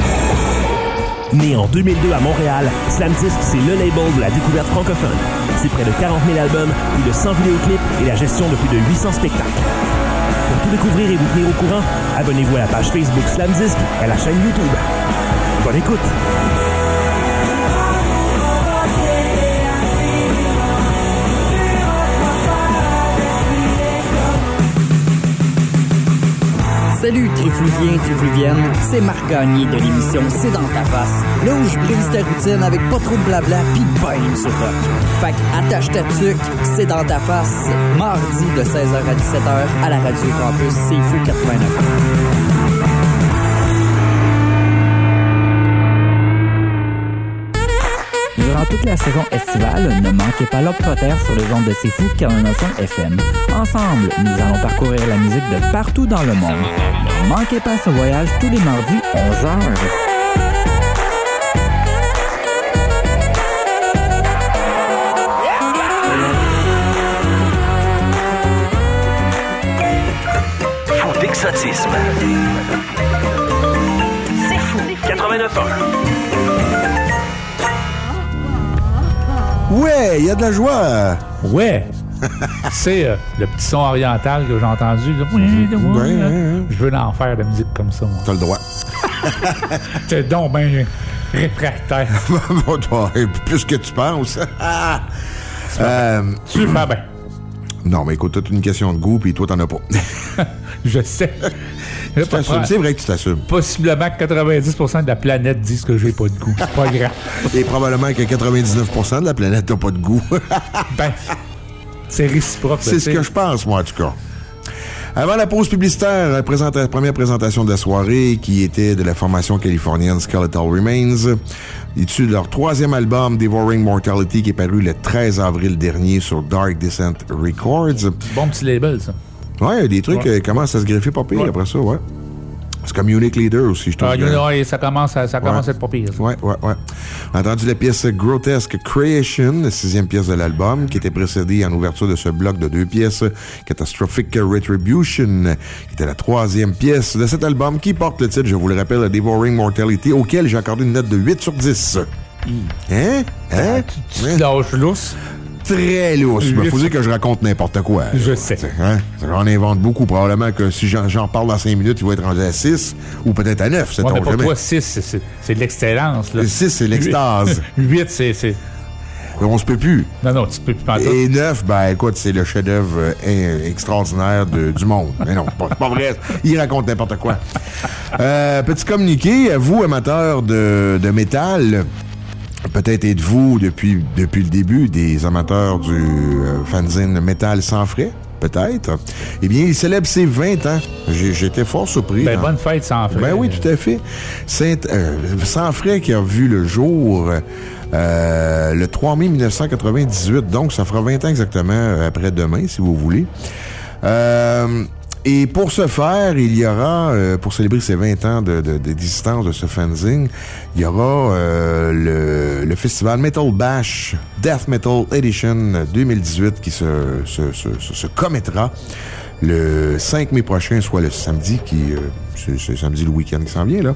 Né en deux mille deux à Montréal, Slamdisk, c'est le label de la découverte francophone. C'est près de quarante mille albums, plus de cent vidéoclips et la gestion de plus de huit cents spectacles. Pour tout découvrir et vous tenir au courant, abonnez-vous à la page Facebook Slamdisk et à la chaîne YouTube. Bonne écoute! Salut Trifluviens, Trifluviennes, c'est Marc Gagné de l'émission C'est dans ta face, là où je brise ta routine avec pas trop de blabla pis ben sur rock. Fait qu'attache ta tuque, c'est dans ta face, mardi de seize heures à dix-sept heures à la Radio Campus, c'est fou quatre-vingt-neuf. Durant toute la saison estivale, ne manquez pas l'Op Potter sur les ondes de C'est Fou quatre-vingt-neuf F M. Ensemble, nous allons parcourir la musique de partout dans le monde. Ne manquez pas ce voyage tous les mardis, onze heures. Fou d'exotisme. C'est Fou quatre-vingt-neuf ans. Ouais, il y a de la joie. Ouais. C'est euh, le petit son oriental que j'ai entendu. Là. Oui, oui, oui, oui. Je veux en faire de la musique comme ça. Moi. T'as le droit. T'es donc bien réfractaire. Plus que tu penses. euh, Super bien. Non, mais écoute, t'as une question de goût, puis toi, t'en as pas. Je sais. Tu t'assumes, c'est vrai que tu t'assumes. Possiblement que quatre-vingt-dix pour cent de la planète disent que j'ai pas de goût. C'est pas grave. Et probablement que quatre-vingt-dix-neuf pour cent de la planète n'a pas de goût. Ben, c'est réciproque. C'est ce que je pense, moi, en tout cas. Avant la pause publicitaire, la présenta- première présentation de la soirée, qui était de la formation californienne Skeletal Remains, issu de leur troisième album, Devouring Mortality, qui est paru le treize avril dernier sur Dark Descent Records. Bon petit label, ça. Ouais, il y a des trucs qui ouais. commencent à se greffer pas pire ouais. après ça, ouais. C'est comme Unique Leader aussi, je trouve. Ah, ouais, ça commence à, ça commence ouais. à être pas pire. Ça. Ouais, ouais, ouais. On a entendu la pièce Grotesque Creation, la sixième pièce de l'album, qui était précédée en ouverture de ce bloc de deux pièces, Catastrophic Retribution, qui était la troisième pièce de cet album, qui porte le titre, je vous le rappelle, Devouring Mortality, auquel j'ai accordé une note de huit sur dix. Mm. Hein? Hein? Tu te lâches lousse? Très lousse. Il faut dire que je raconte n'importe quoi. Je sais. Hein? J'en invente beaucoup. Probablement que si j'en, j'en parle dans cinq minutes, il va être rendu à six ou peut-être à neuf. Ouais, mais pour toi, six, c'est, c'est, c'est de l'excellence. six, c'est l'extase. huit, c'est, c'est... On se peut plus. Non, non, tu peux plus penser. Et neuf, ben écoute, c'est le chef-d'œuvre euh, extraordinaire de, du monde. Mais non, c'est pas, c'est pas vrai. Il raconte n'importe quoi. Euh, petit communiqué, à vous, amateurs de, de métal... Peut-être êtes-vous, depuis, depuis le début, des amateurs du euh, fanzine Métal sans frais, peut-être. Eh bien, il célèbre ses vingt ans. J'ai, j'étais fort surpris. Ben, hein. bonne fête sans frais. Ben oui, tout à fait. Saint, euh, sans frais qui a vu le jour euh, le trois mai dix-neuf cent quatre-vingt-dix-huit. Donc, ça fera vingt ans exactement après-demain, si vous voulez. Euh... Et pour ce faire, il y aura, euh, pour célébrer ces vingt ans de, de, d'existence de ce fanzine, il y aura euh, le, le festival Metal Bash Death Metal Edition deux mille dix-huit qui se, se, se, se, se commettra le cinq mai prochain, soit le samedi, qui euh, c'est, c'est samedi le week-end qui s'en vient, là,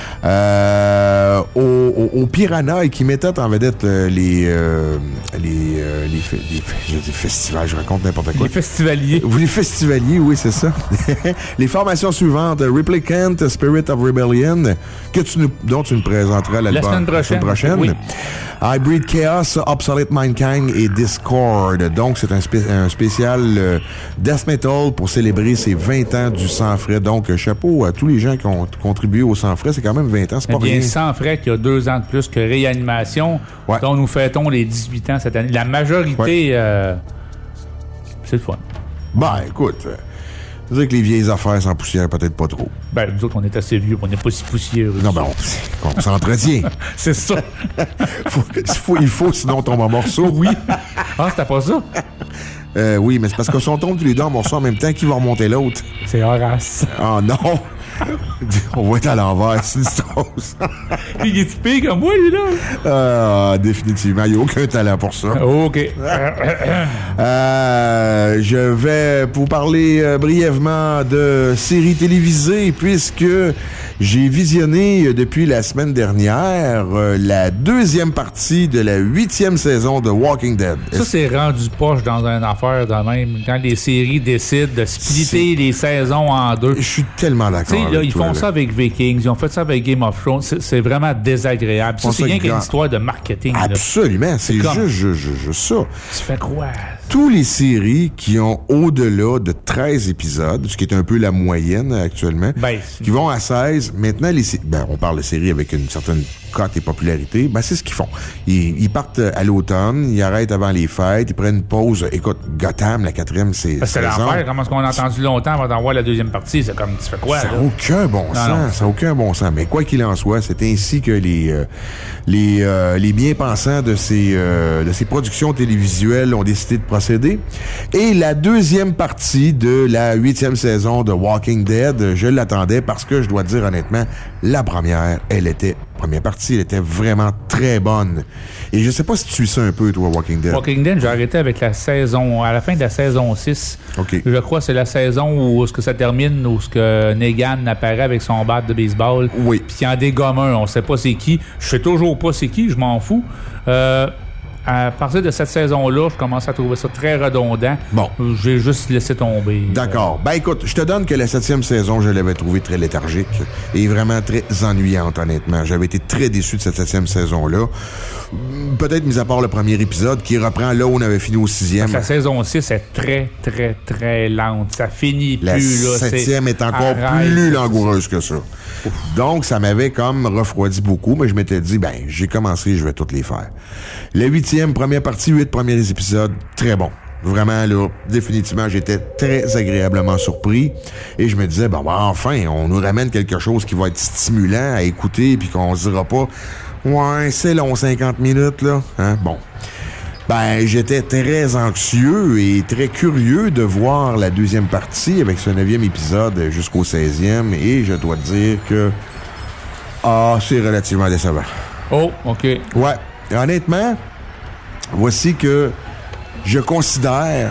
euh, au, au, au Piranha, et qui mettait en vedette euh, les, euh, les, euh, les, fe- les, je dis festivals, je raconte n'importe quoi. Les festivaliers. Oui, les festivaliers, oui, c'est ça. Les formations suivantes, Replicant, Spirit of Rebellion, que tu nous, dont tu nous présenteras l'album la semaine prochaine. La semaine prochaine. Oui. Hybrid Chaos, Obsolete Mankind et Discord. Donc, c'est un, spé- un spécial euh, death metal pour célébrer ses vingt ans du Sans Frais. Donc, euh, chapeau à tous les gens qui ont contribué au Sans Frais. C'est quand même vingt ans, c'est pas eh bien, rien. Sans Frais qui a deux ans de plus que Réanimation, ouais. dont nous fêtons les dix-huit ans cette année. La majorité, ouais. euh, c'est le fun. Ben, écoute... Euh, Je veux dire que les vieilles affaires sans poussière, peut-être pas trop. Ben, nous autres, on est assez vieux, on n'est pas si poussiéreux. Non, ben, on, on s'entretient. C'est ça. faut, faut, il faut, sinon on tombe en morceaux. Oui. Ah, c'était pas ça? Euh, oui, mais c'est parce que si on tombe tous les deux en morceaux en même temps, qui va remonter l'autre? C'est Horace. Ah, non. On va être à l'envers, Sinistros. Il est typé comme moi, lui, là. Ah, définitivement. Il n'y a aucun talent pour ça. OK. euh, je vais vous parler euh, brièvement de séries télévisées, puisque j'ai visionné euh, depuis la semaine dernière euh, la deuxième partie de la huitième saison de Walking Dead. Ça, c'est rendu poche dans une affaire de même. Quand les séries décident de splitter les saisons en deux. Je suis tellement d'accord. Tu sais, là, avec ils toi, font là. ça avec Vikings, ils ont fait ça avec Game of Thrones. C'est, c'est vraiment désagréable. Ça, Ils font c'est ça rien qu'une grand- histoire de marketing. là. Absolument. C'est, C'est comme- juste, juste, juste, juste ça. Tu fais quoi? Tous les séries qui ont au-delà de treize épisodes, ce qui est un peu la moyenne actuellement, Ben, qui vont à seize, maintenant, les sé- ben, on parle de séries avec une certaine cote et popularité, ben, c'est ce qu'ils font. Ils, ils partent à l'automne, ils arrêtent avant les fêtes, ils prennent une pause. Écoute, Gotham, la quatrième, c'est Parce que c'est saison. l'enfer. Comment est-ce qu'on a entendu longtemps avant d'en voir la deuxième partie? C'est comme, tu fais quoi, Ça là? n'a aucun bon Non, sens. non. Ça n'a aucun bon sens. Mais quoi qu'il en soit, c'est ainsi que les euh, les euh, les bien-pensants de ces euh, de ces productions télévisuelles ont décidé de procéder. Et la deuxième partie de la huitième saison de Walking Dead, je l'attendais parce que je dois te dire honnêtement, la première, elle était première partie, elle était vraiment très bonne. Et je sais pas si tu suis ça un peu, toi, Walking Dead. Walking Dead, j'ai arrêté avec la saison, à la fin de la saison six. OK. Je crois que c'est la saison où ce que ça termine, où ce que Negan apparaît avec son bat de baseball. Oui. Puis qu'il y en dégomme un, on sait pas c'est qui. Je sais toujours pas c'est qui, je m'en fous. Euh, à partir de cette saison-là, je commence à trouver ça très redondant. Bon. J'ai juste laissé tomber. D'accord. Ben écoute, je te donne que la septième saison, je l'avais trouvée très léthargique et vraiment très ennuyante, honnêtement. J'avais été très déçu de cette septième saison-là. Peut-être mis à part le premier épisode qui reprend là où on avait fini au sixième. La saison six est très, très, très lente. Ça finit La plus. Là, septième est, encore Arrête. plus langoureuse que ça. Donc, ça m'avait comme refroidi beaucoup, mais je m'étais dit, ben, j'ai commencé, je vais toutes les faire. La huitième, première partie, huit premiers épisodes, très bon. Vraiment, là, définitivement, j'étais très agréablement surpris. Et je me disais, ben, ben, enfin, on nous ramène quelque chose qui va être stimulant à écouter, puis qu'on se dira pas, ouais, c'est long, cinquante minutes, là. Hein? Bon. Ben, j'étais très anxieux et très curieux de voir la deuxième partie avec ce neuvième épisode jusqu'au seizième. Et je dois te dire que, ah, c'est relativement décevant. Oh, OK. Ouais. Honnêtement, voici que je considère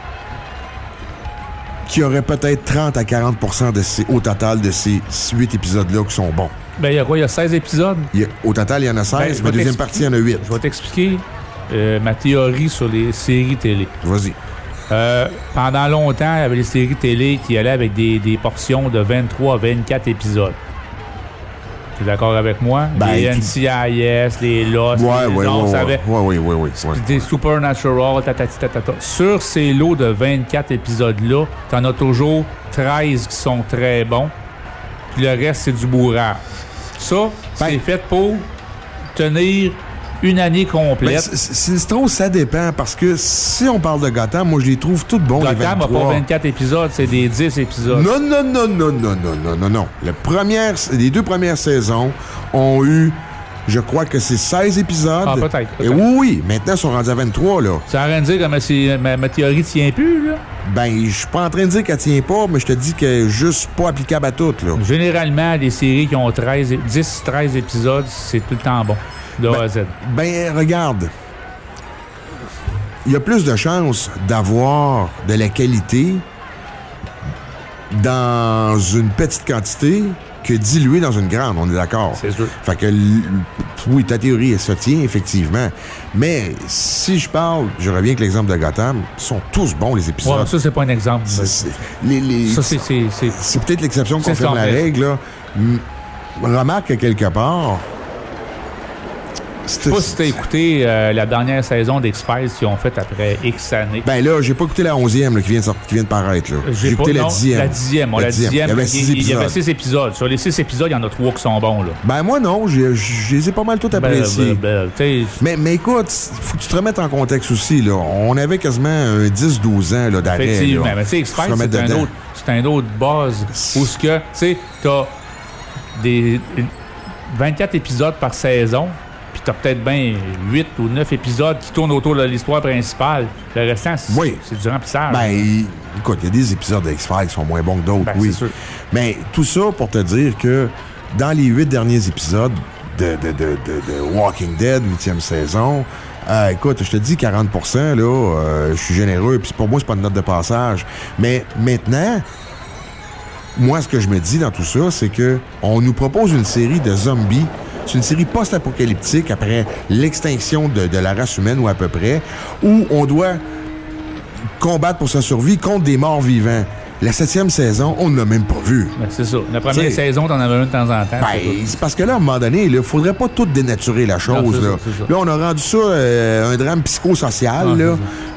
qu'il y aurait peut-être trente à quarante pour cent de ces, au total de ces huit épisodes-là qui sont bons. Ben, il y a quoi? Il y a seize épisodes? Il y a- au total, il y en a seize, Ben, je mais vais deuxième t'expliquer- partie, il y en a huit. Je vais t'expliquer euh, ma théorie sur les séries télé. Vas-y. Euh, pendant longtemps, il y avait les séries télé qui allaient avec des, des portions de vingt-trois à vingt-quatre épisodes. Tu es d'accord avec moi? Ben, les tu- N C I S, les Lost, Ouais, les ouais, autres, ouais, ça ouais, avait ouais, ouais, ouais, ouais, ouais. des Supernatural, tatati tatata. Sur ces lots de vingt-quatre épisodes-là, t'en as toujours treize qui sont très bons. Puis le reste, c'est du bourrage. Ça, c'est Ben- fait pour tenir une année Ben, complète. c- c- Sinistro, ça dépend, parce que si on parle de Gotham, moi, je les trouve toutes bons, les Gotham n'a vingt-trois. pas vingt-quatre épisodes, c'est des dix épisodes. Non, non, non, non, non, non, non, non, non. La première, les deux premières saisons ont eu, je crois que c'est seize épisodes. Ah, peut-être, Et peut-être. oui, oui, maintenant, ils sont rendus à vingt-trois, là. Ça veut rien dire que ma, c'est- ma, ma théorie tient plus, là. Ben, je suis pas en train de dire qu'elle tient pas, mais je te dis qu'elle est juste pas applicable à toutes, là. Généralement, les séries qui ont treize, dix treize épisodes, c'est tout le temps bon. De A à Z. Ben, regarde. Il y a plus de chances d'avoir de la qualité dans une petite quantité que diluée dans une grande, on est d'accord. C'est sûr. Fait que, l- oui, ta théorie, elle se tient, effectivement. Mais si je parle, je reviens avec l'exemple de Gotham, ils sont tous bons, les épisodes. Ouais, ça, c'est pas un exemple. C'est- c'est- les- les- Ça, c'est... c'est, c'est... c'est peut-être l'exception qui C'est confirme la complexe. règle, là. M- Remarque que quelque part... Je sais pas si t'as écouté euh, la dernière saison d'X-Files qu'ils ont faite après X années. Ben là, j'ai pas écouté la onzième là, qui, vient de sortir- qui vient de paraître. Là. J'ai écouté pas- la non, dixième. La dixième. bon, La la dixième. dixième. Il y avait il- six il- Il y avait épisodes. six épisodes. Sur les six épisodes, il y en a trois qui sont bons, là. Ben moi non, j'ai- je les ai pas mal tout appréciés. Ben, ben, ben, t'sais, mais, mais écoute, faut que tu te remettes en contexte aussi. Là. On avait quasiment un dix douze ans là, d'arrêt. effectivement. là. Mais tu sais, Faut se X-Files, remettre c'est un, dedans. autre, c'est un autre buzz. Où ce que, tu sais, t'as des une- vingt-quatre épisodes par saison, puis t'as peut-être bien huit ou neuf épisodes qui tournent autour de l'histoire principale. Le restant, c'est, oui. c'est du remplissage. Ben, écoute, il y a des épisodes de X-Files qui sont moins bons que d'autres, ben, oui. C'est sûr. Mais tout ça pour te dire que dans les huit derniers épisodes de, de, de, de, de Walking Dead, huitième saison, euh, écoute, je te dis quarante pour cent, là, euh, je suis généreux, puis pour moi, c'est pas une note de passage. Mais maintenant, moi, ce que je me dis dans tout ça, c'est que on nous propose une série de zombies. C'est une série post-apocalyptique après l'extinction de, de la race humaine, ou à peu près, où on doit combattre pour sa survie contre des morts vivants. La septième saison, on ne l'a même pas vu. Ben, c'est ça. La première T'sais, saison, t'en avais une de temps en temps. Ben, c'est, c'est parce que là, à un moment donné, il ne faudrait pas tout dénaturer la chose. Non, c'est là. Ça, c'est ça. Là, on a rendu ça euh, un drame psychosocial, ah, là,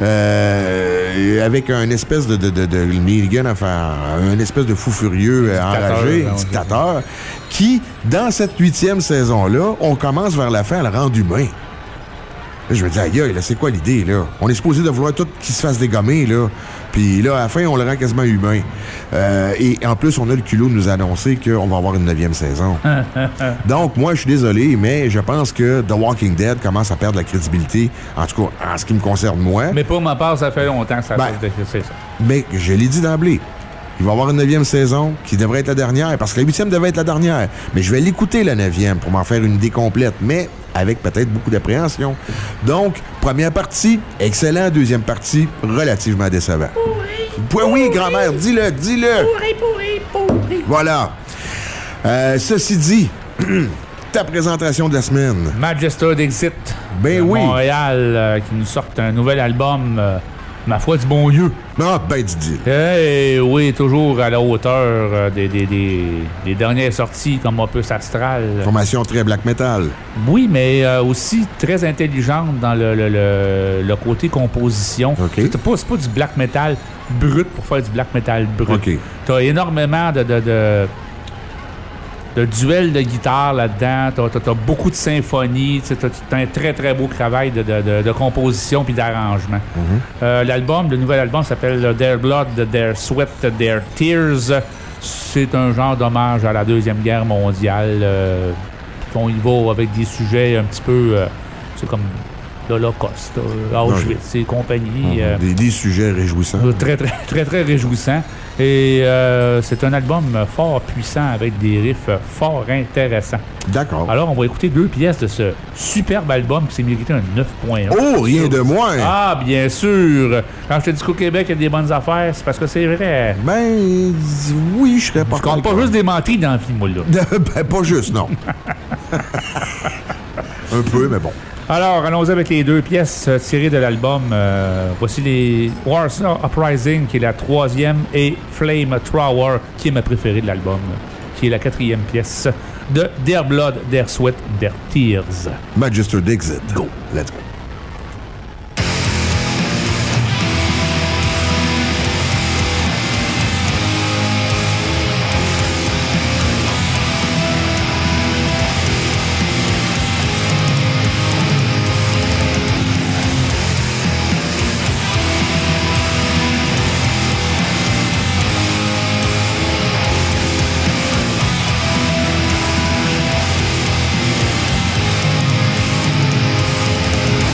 euh, avec un espèce de... de, de, de Milligan, enfin, un espèce de fou furieux euh, enragé, un dictateur, qui, dans cette huitième saison-là, on commence vers la fin à le rendre humain. Là, je me dis, aïe, là, c'est quoi l'idée, là? On est supposé de vouloir tout qu'il se fasse dégommer, là. Puis là, à la fin, on le rend quasiment humain. Euh, et en plus, on a le culot de nous annoncer qu'on va avoir une neuvième saison. Donc, moi, je suis désolé, mais je pense que The Walking Dead commence à perdre la crédibilité, en tout cas, en ce qui me concerne, moi. Mais pour ma part, ça fait longtemps que ça ben, fait c'est ça. Mais je l'ai dit d'emblée. Il va y avoir une neuvième saison qui devrait être la dernière, parce que la huitième devait être la dernière. Mais je vais l'écouter, la neuvième, pour m'en faire une idée complète, mais avec peut-être beaucoup d'appréhension. Donc, première partie, excellent. Deuxième partie, relativement décevant. Pourri, oui, pourri, grand-mère, dis-le, dis-le. Pourri, pourri, pourri. Voilà. Euh, ceci dit, ta présentation de la semaine. Manchester d'Exit. Ben oui. Montréal, euh, qui nous sort un nouvel album... Euh, Ma foi du bon Dieu. Ah, ben Didier. Eh oui, toujours à la hauteur euh, des, des, des, des dernières sorties comme Opus Astral. Formation très black metal. Oui, mais euh, aussi très intelligente dans le, le, le, le côté composition. Okay. C'est pas, c'est pas du black metal brut pour faire du black metal brut. Okay. T'as énormément de... de, de de duel de guitare là-dedans, t'as, t'as, t'as beaucoup de symphonies, t'as, t'as un très très beau travail de, de, de, de composition puis d'arrangement. Mm-hmm. Euh, l'album, le nouvel album s'appelle Their Blood, Their Sweat, Their Tears. C'est un genre d'hommage à la Deuxième Guerre mondiale. Euh, on y va avec des sujets un petit peu, euh, c'est comme l'Holocauste, euh, Auschwitz et compagnie. Mm-hmm. Euh, des, des sujets réjouissants. Très très très très réjouissants. Et euh, c'est un album fort puissant avec des riffs fort intéressants. D'accord. Alors, on va écouter deux pièces de ce superbe album qui s'est mérité un neuf point un. Oh, rien de moins! Ah, bien sûr! Quand je te dis qu'au Québec, il y a des bonnes affaires, c'est parce que c'est vrai. Ben, oui, je serais pas... Je compte pas juste des menteries dans le film, là. Ben, pas juste, non. Un peu, mais bon. Alors, allons-y avec les deux pièces euh, tirées de l'album. Euh, voici les Warsaw Uprising, qui est la troisième, et Flame Thrower, qui est ma préférée de l'album, qui est la quatrième pièce de Their Blood, Their Sweat, Their Tears. Manchester d'Exit. Go. Let's go. We'll be right back.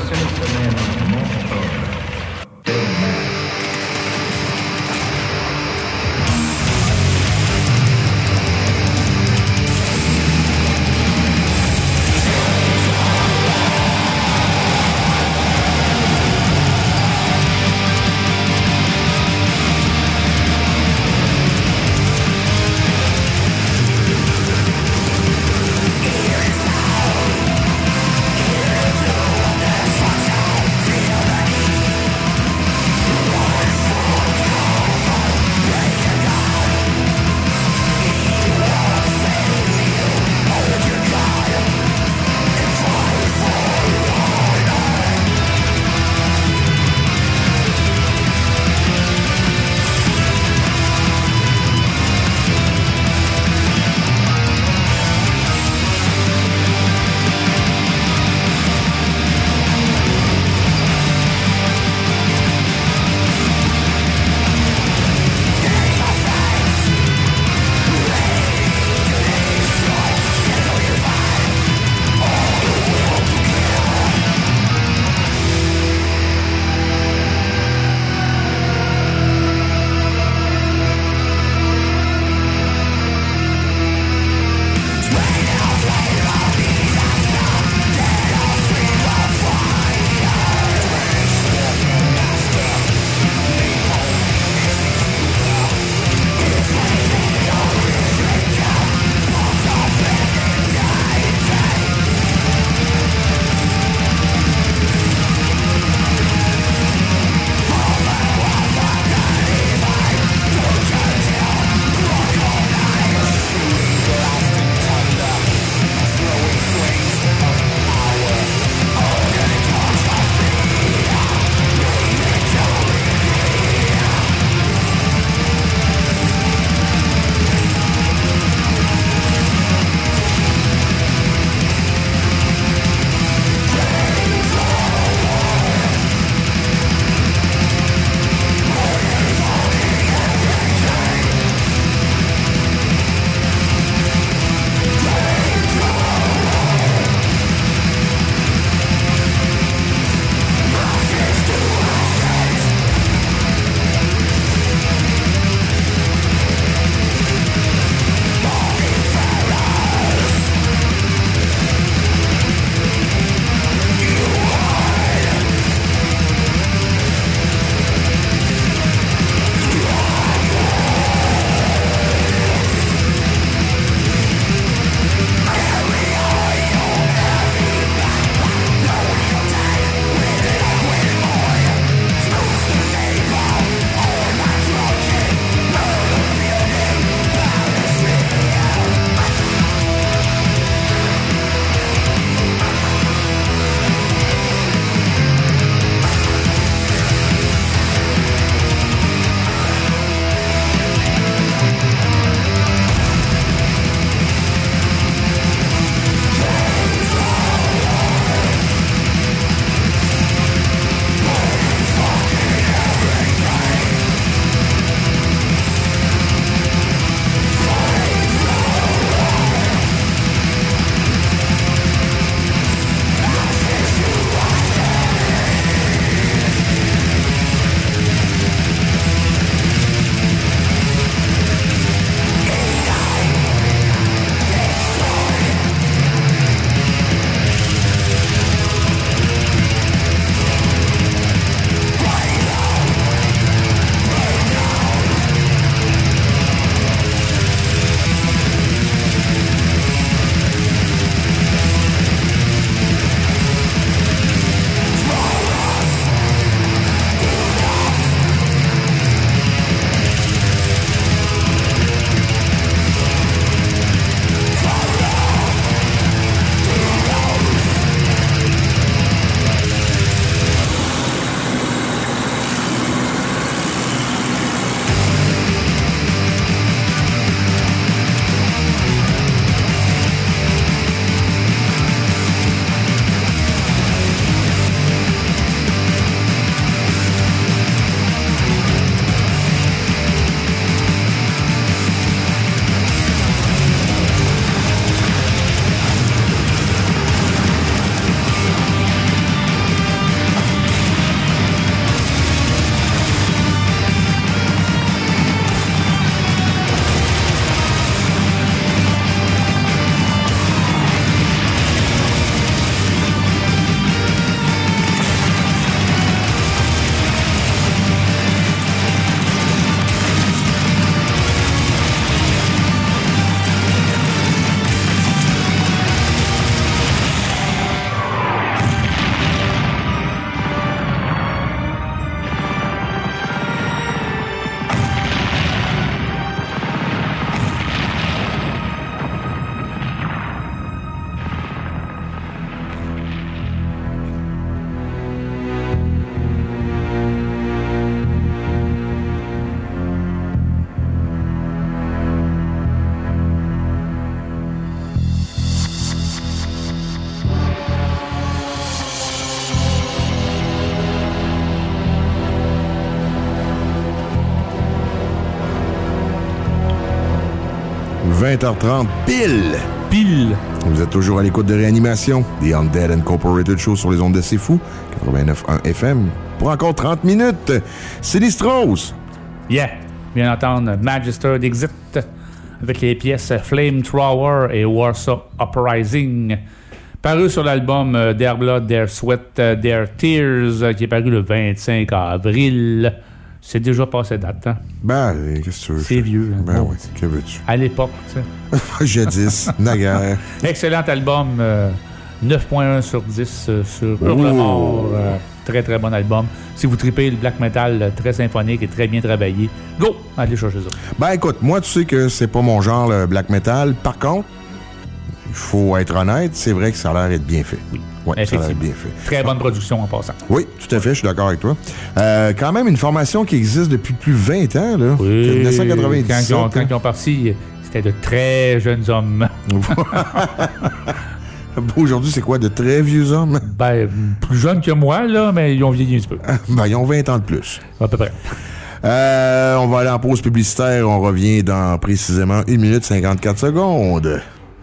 Here's how, here's to the destruction. vingt heures trente, pile! Pile! Vous êtes toujours à l'écoute de Réanimation, The Undead Incorporated Show sur les ondes de C'est Fou, quatre-vingt-neuf point un F M, pour encore trente minutes. Sinistros! Yeah! Bien entendre Magister d'Exit avec les pièces Flamethrower et Warsaw Uprising. Paru sur l'album euh, Their Blood, Their Sweat, uh, Their Tears, euh, qui est paru le vingt-cinq avril. C'est déjà passé date, hein? Ben, qu'est-ce que tu veux? C'est vieux. Hein? Ben Oh, oui, que veux-tu? À l'époque, tu sais. Jadis, naguère. Excellent album, euh, neuf virgule un sur dix euh, sur Hurlemort. Euh, très, très bon album. Si vous tripez le black metal, euh, très symphonique et très bien travaillé, go! Allez chercher ça. Ben, écoute, moi, tu sais que c'est pas mon genre, le black metal. Par contre, il faut être honnête, c'est vrai que ça a l'air d'être bien fait. Oui, ouais, ça a l'air bien fait. Très bonne production en passant. Oui, tout à fait, je suis d'accord avec toi. Euh, quand même, une formation qui existe depuis plus de vingt ans, là. Oui, dix-neuf cent quatre-vingt-dix-sept. quand ils ont, hein. quand ils ont parti, c'était de très jeunes hommes. Aujourd'hui, c'est quoi, de très vieux hommes? Ben, plus jeunes que moi, là, mais ils ont vieilli un petit peu. Ben, ils ont vingt ans de plus. À peu près. Euh, on va aller en pause publicitaire. On revient dans précisément une minute cinquante-quatre secondes.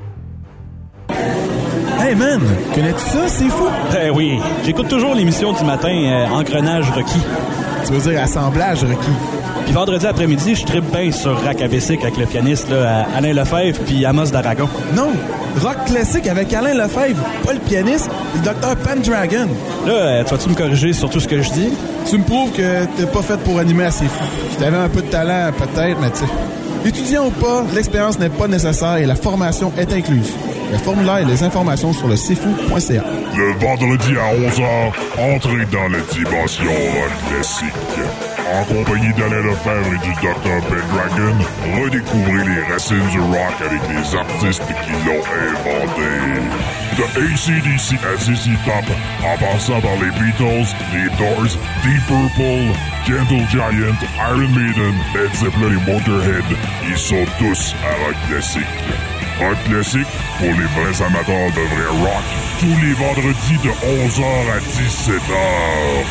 Hey man, connais-tu ça? C'est fou! Ben oui, j'écoute toujours l'émission du matin, euh, Engrenage Rocky. Tu veux dire Assemblage Rocky? Puis vendredi après-midi, je trippe bien sur Rock Abessic avec le pianiste là, Alain Lefebvre puis Amos d'Aragon. Non, rock classique avec Alain Lefebvre, pas le pianiste, le docteur Pendragon. Là, euh, tu vas-tu me corriger sur tout ce que je dis? Tu me prouves que t'es pas fait pour animer assez fou. Si t'avais un peu de talent, peut-être, mais tu sais. Étudiant ou pas, l'expérience n'est pas nécessaire et la formation est incluse. Le formulaire et les informations sur le c fou point c a. Le vendredi à onze heures, entrez dans la dimension rock classique. En compagnie d'Alain Lefebvre et du docteur Pendragon, redécouvrez les racines du rock avec les artistes qui l'ont inventé. De A C D C à Z Z Top, en passant par les Beatles, les Doors, Deep Purple, Gentle Giant, Iron Maiden, Led Zeppelin et Motorhead, ils sont tous à rock classique. Rock classique pour les vrais amateurs de vrai rock, tous les vendredis de onze heures à dix-sept heures.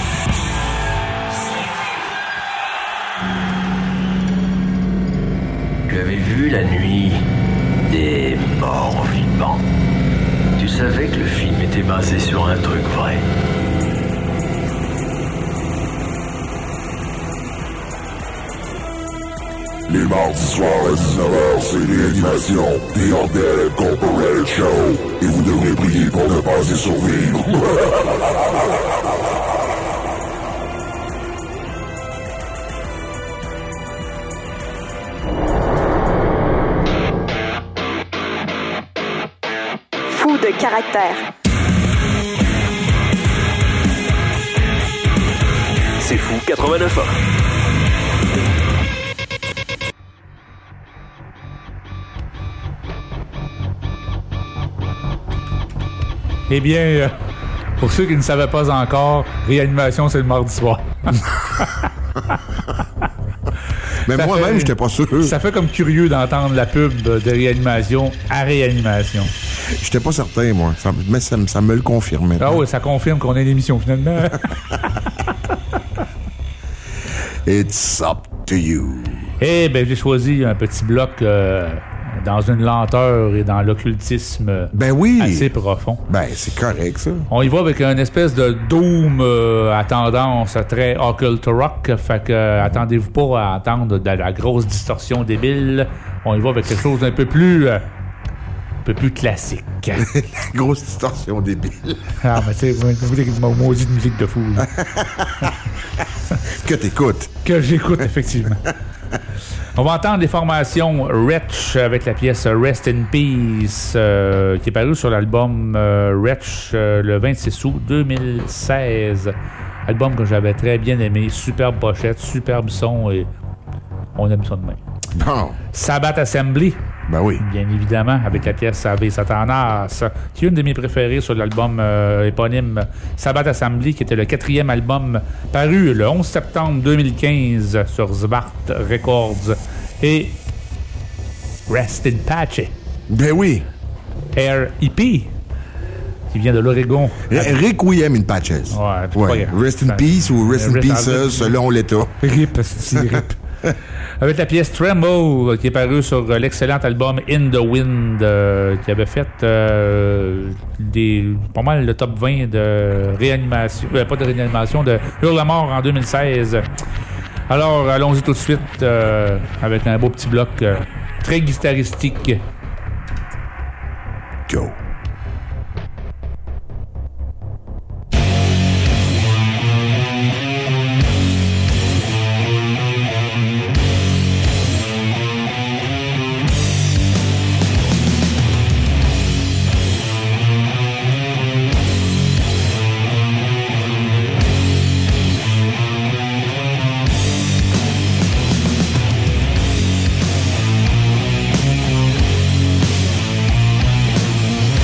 Tu avais vu la nuit des morts vivants. Tu savais que le film était basé sur un truc vrai. Les mardis soirs à dix-neuf heures, c'est Réanimation, The Undead Incorporated Show. Et vous devrez prier pour ne pas y survivre. Fou de caractère. C'est Fou quatre-vingt-neuf ans. Eh bien, euh, pour ceux qui ne savaient pas encore, Réanimation, c'est le mardi soir. Mais Ça moi-même, fait- j'étais pas sûr. Ça fait comme curieux d'entendre la pub de Réanimation à Réanimation. J'étais pas certain, moi. Ça- mais ça, me- ça me le confirme maintenant. Ah oui, ça confirme qu'on a une émission, finalement. It's up to you. Eh bien, j'ai choisi un petit bloc euh, dans une lenteur et dans l'occultisme ben oui. assez profond. Ben, c'est correct, ça. On y va avec une espèce de doom euh, à tendance très occult rock. Fait que euh, attendez-vous pas à entendre de la grosse distorsion débile. On y va avec quelque chose d'un peu plus... euh, un peu plus classique. La grosse distorsion débile. Ah, mais tu sais, vous vous voulez ma maudite musique de fou. là. Que t'écoutes. Que j'écoute, effectivement. On va entendre les formations Wretch avec la pièce Rest in Peace euh, qui est parue sur l'album euh, Wretch euh, le vingt-six août deux mille seize. Album que j'avais très bien aimé. Superbe pochette, superbe son et on aime ça de même. Bon. Sabbath Assembly. Ben oui. Bien évidemment, avec la pièce Ave Satanas, qui est une de mes préférées sur l'album euh, éponyme Sabbath Assembly, qui était le quatrième album paru le onze septembre deux mille quinze sur Zwart Records. Et Rest in Patch. Ben oui. R E P, qui vient de l'Oregon. Requiem in Patches. Ouais, c'est Ouais. pas grave. Rest in peace ou Rest in Rest- pieces selon l'état. R I P, c'est R I P. Avec la pièce Tremble, qui est parue sur l'excellent album In the Wind, euh, qui avait fait euh, des, pas mal le top vingt de réanimation, euh, pas de réanimation, de Hurlemort en deux mille seize. Alors, allons-y tout de suite euh, avec un beau petit bloc euh, très guitaristique. Go! We'll be right back.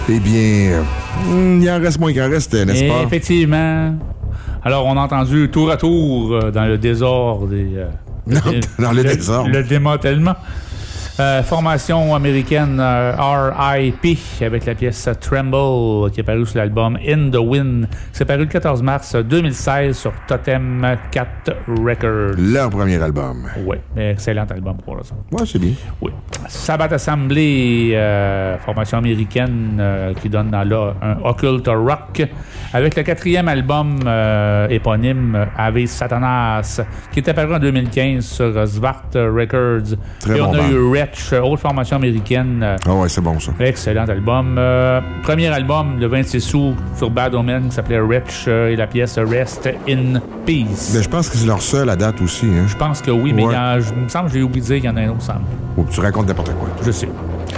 Eh bien, il en reste moins qu'il en reste, n'est-ce pas? Effectivement. Alors, on a entendu tour à tour euh, dans le désordre des... Euh, non, le, dans le, le désordre. Le démantèlement. Euh, formation américaine euh, R I P avec la pièce Tremble qui est parue sur l'album In the Wind. C'est paru le quatorze mars deux mille seize sur Totem quatre Records. Leur premier album. Oui, excellent album pour ça. Oui, c'est bien. Oui. Sabbath Assembly, euh, formation américaine euh, qui donne dans là un Occult Rock avec le quatrième album euh, éponyme Ave Satanas qui est apparu en deux mille quinze sur Svart Records. Très Et bon on a band. eu Wretch, autre formation américaine. Ah euh, ouais, c'est bon ça. Excellent album. Euh, premier album, le vingt-six août, sur Bad Omen, qui s'appelait Wretch euh, et la pièce Rest in Peace. Mais je pense que c'est leur seul à date aussi. Hein? Je pense que oui, mais ouais. il, a, je, il me semble que j'ai oublié de dire qu'il y en a un autre, Sam. Oh, tu racontes n'importe quoi. Je sais.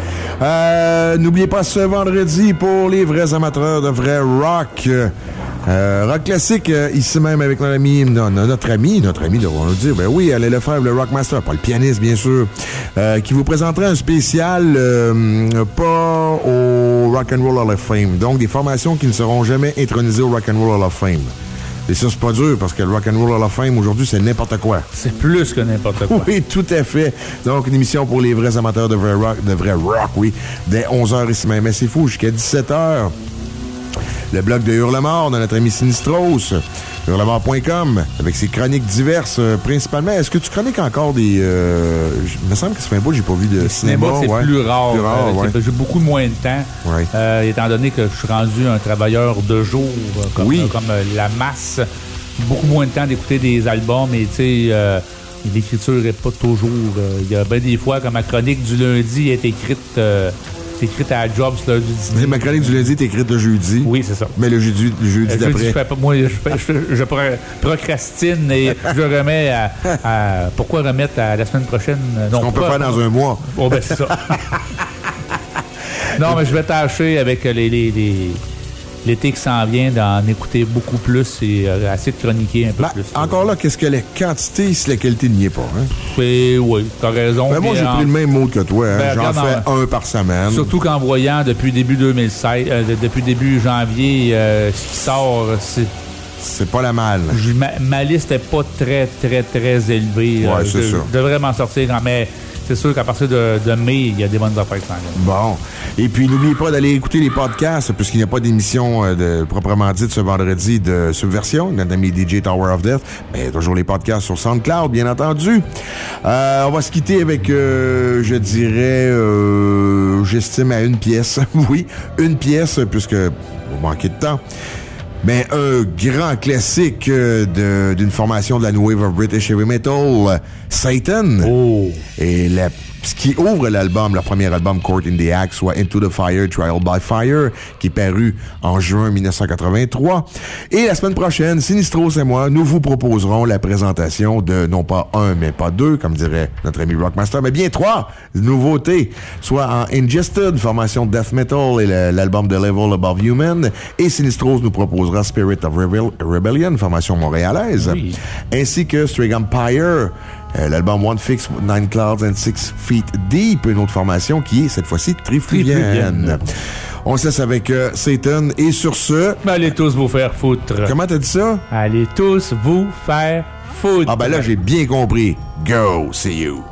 Euh, n'oubliez pas ce vendredi pour les vrais amateurs de vrai rock. Euh, rock classique, euh, ici même avec notre ami, non, notre ami, notre ami, devons-nous dire, ben oui, Alain Lefebvre, le Rockmaster, pas le pianiste, bien sûr, euh, qui vous présentera un spécial euh, pas au Rock and Roll Hall of Fame. Donc, des formations qui ne seront jamais intronisées au Rock and Roll Hall of Fame. Et ça, c'est pas dur, parce que le Rock and Roll Hall of Fame, aujourd'hui, c'est n'importe quoi. C'est plus que n'importe quoi. Oui, tout à fait. Donc, une émission pour les vrais amateurs de vrai rock, de vrai rock, oui, dès onze heures ici même. Mais c'est fou, jusqu'à dix-sept heures. Le blog de Hurlemort de notre ami Sinistros, hurlemort point com, avec ses chroniques diverses, euh, principalement. Est-ce que tu chroniques encore des... Euh, il me semble que ça fait un bout que j'ai pas vu de le cinéma. cinéma, c'est ouais. plus rare. Plus rare euh, ouais. J'ai beaucoup moins de temps, ouais. euh, étant donné que je suis rendu un travailleur de jour, euh, comme, oui. euh, comme euh, la masse. Beaucoup moins de temps d'écouter des albums, et tu sais... Euh, l'écriture n'est pas toujours... Il euh, y a bien des fois, comme ma chronique du lundi est écrite... Euh, c'est écrite à Jobs là, du dîner. Ma chronique du lundi est écrite le jeudi. Oui, c'est ça. Mais le jeudi, le jeudi le d'après. Jeudi, je fais pas, moi, je, je, je procrastine et je remets à, à. Pourquoi remettre à la semaine prochaine? Non, on peut faire dans un mois. Oh, ben, c'est ça. Non, mais je vais tâcher avec les. les, les l'été qui s'en vient, d'en écouter beaucoup plus et euh, assez de chroniquer un peu bah, plus. Encore là, qu'est-ce que la quantité si la qualité n'y est pas? Hein? Et, oui, t'as raison. Ben moi, j'ai en... pris le même mode que toi. Hein? Ben, J'en fais en... un par semaine. Surtout qu'en voyant depuis début deux mille seize, euh, depuis début janvier, euh, ce qui sort, c'est... C'est pas la malle. Je, ma, ma liste n'est pas très, très, très élevée. Ouais, euh, c'est je, ça. Je devrais m'en sortir, mais... C'est sûr qu'à partir de, de mai, il y a des bonnes affaires qui s'en viennent. Bon. Et puis, n'oubliez pas d'aller écouter les podcasts, puisqu'il n'y a pas d'émission euh, de, proprement dite ce vendredi de Subversion, notre ami D J Tower of Death. Mais toujours les podcasts sur SoundCloud, bien entendu. Euh, on va se quitter avec, euh, je dirais, euh, j'estime à une pièce. Oui, une pièce, puisque vous manquez de temps. Mais un grand classique de, d'une formation de la New Wave of British Heavy Metal, Satan. Oh. Et la, ce qui ouvre l'album, leur premier album, Court in the Axe, soit Into the Fire, Trial by Fire, qui est paru en juin dix-neuf cent quatre-vingt-trois. Et la semaine prochaine, Sinistros et moi, nous vous proposerons la présentation de, non pas un, mais pas deux, comme dirait notre ami Rockmaster, mais bien trois nouveautés, soit en Ingested, formation de death metal, et le, l'album de Level Above Human, et Sinistros nous proposera Spirit of Rebel- Rebellion, formation montréalaise, oui. Ainsi que Strig Empire, Euh, l'album One Fix, Nine Clouds and Six Feet Deep, une autre formation qui est cette fois-ci trifluvienne. On se laisse avec euh, Satan et sur ce... Mais allez tous vous faire foutre. Comment t'as dit ça? Allez tous vous faire foutre. Ah ben là, j'ai bien compris. Go, see you.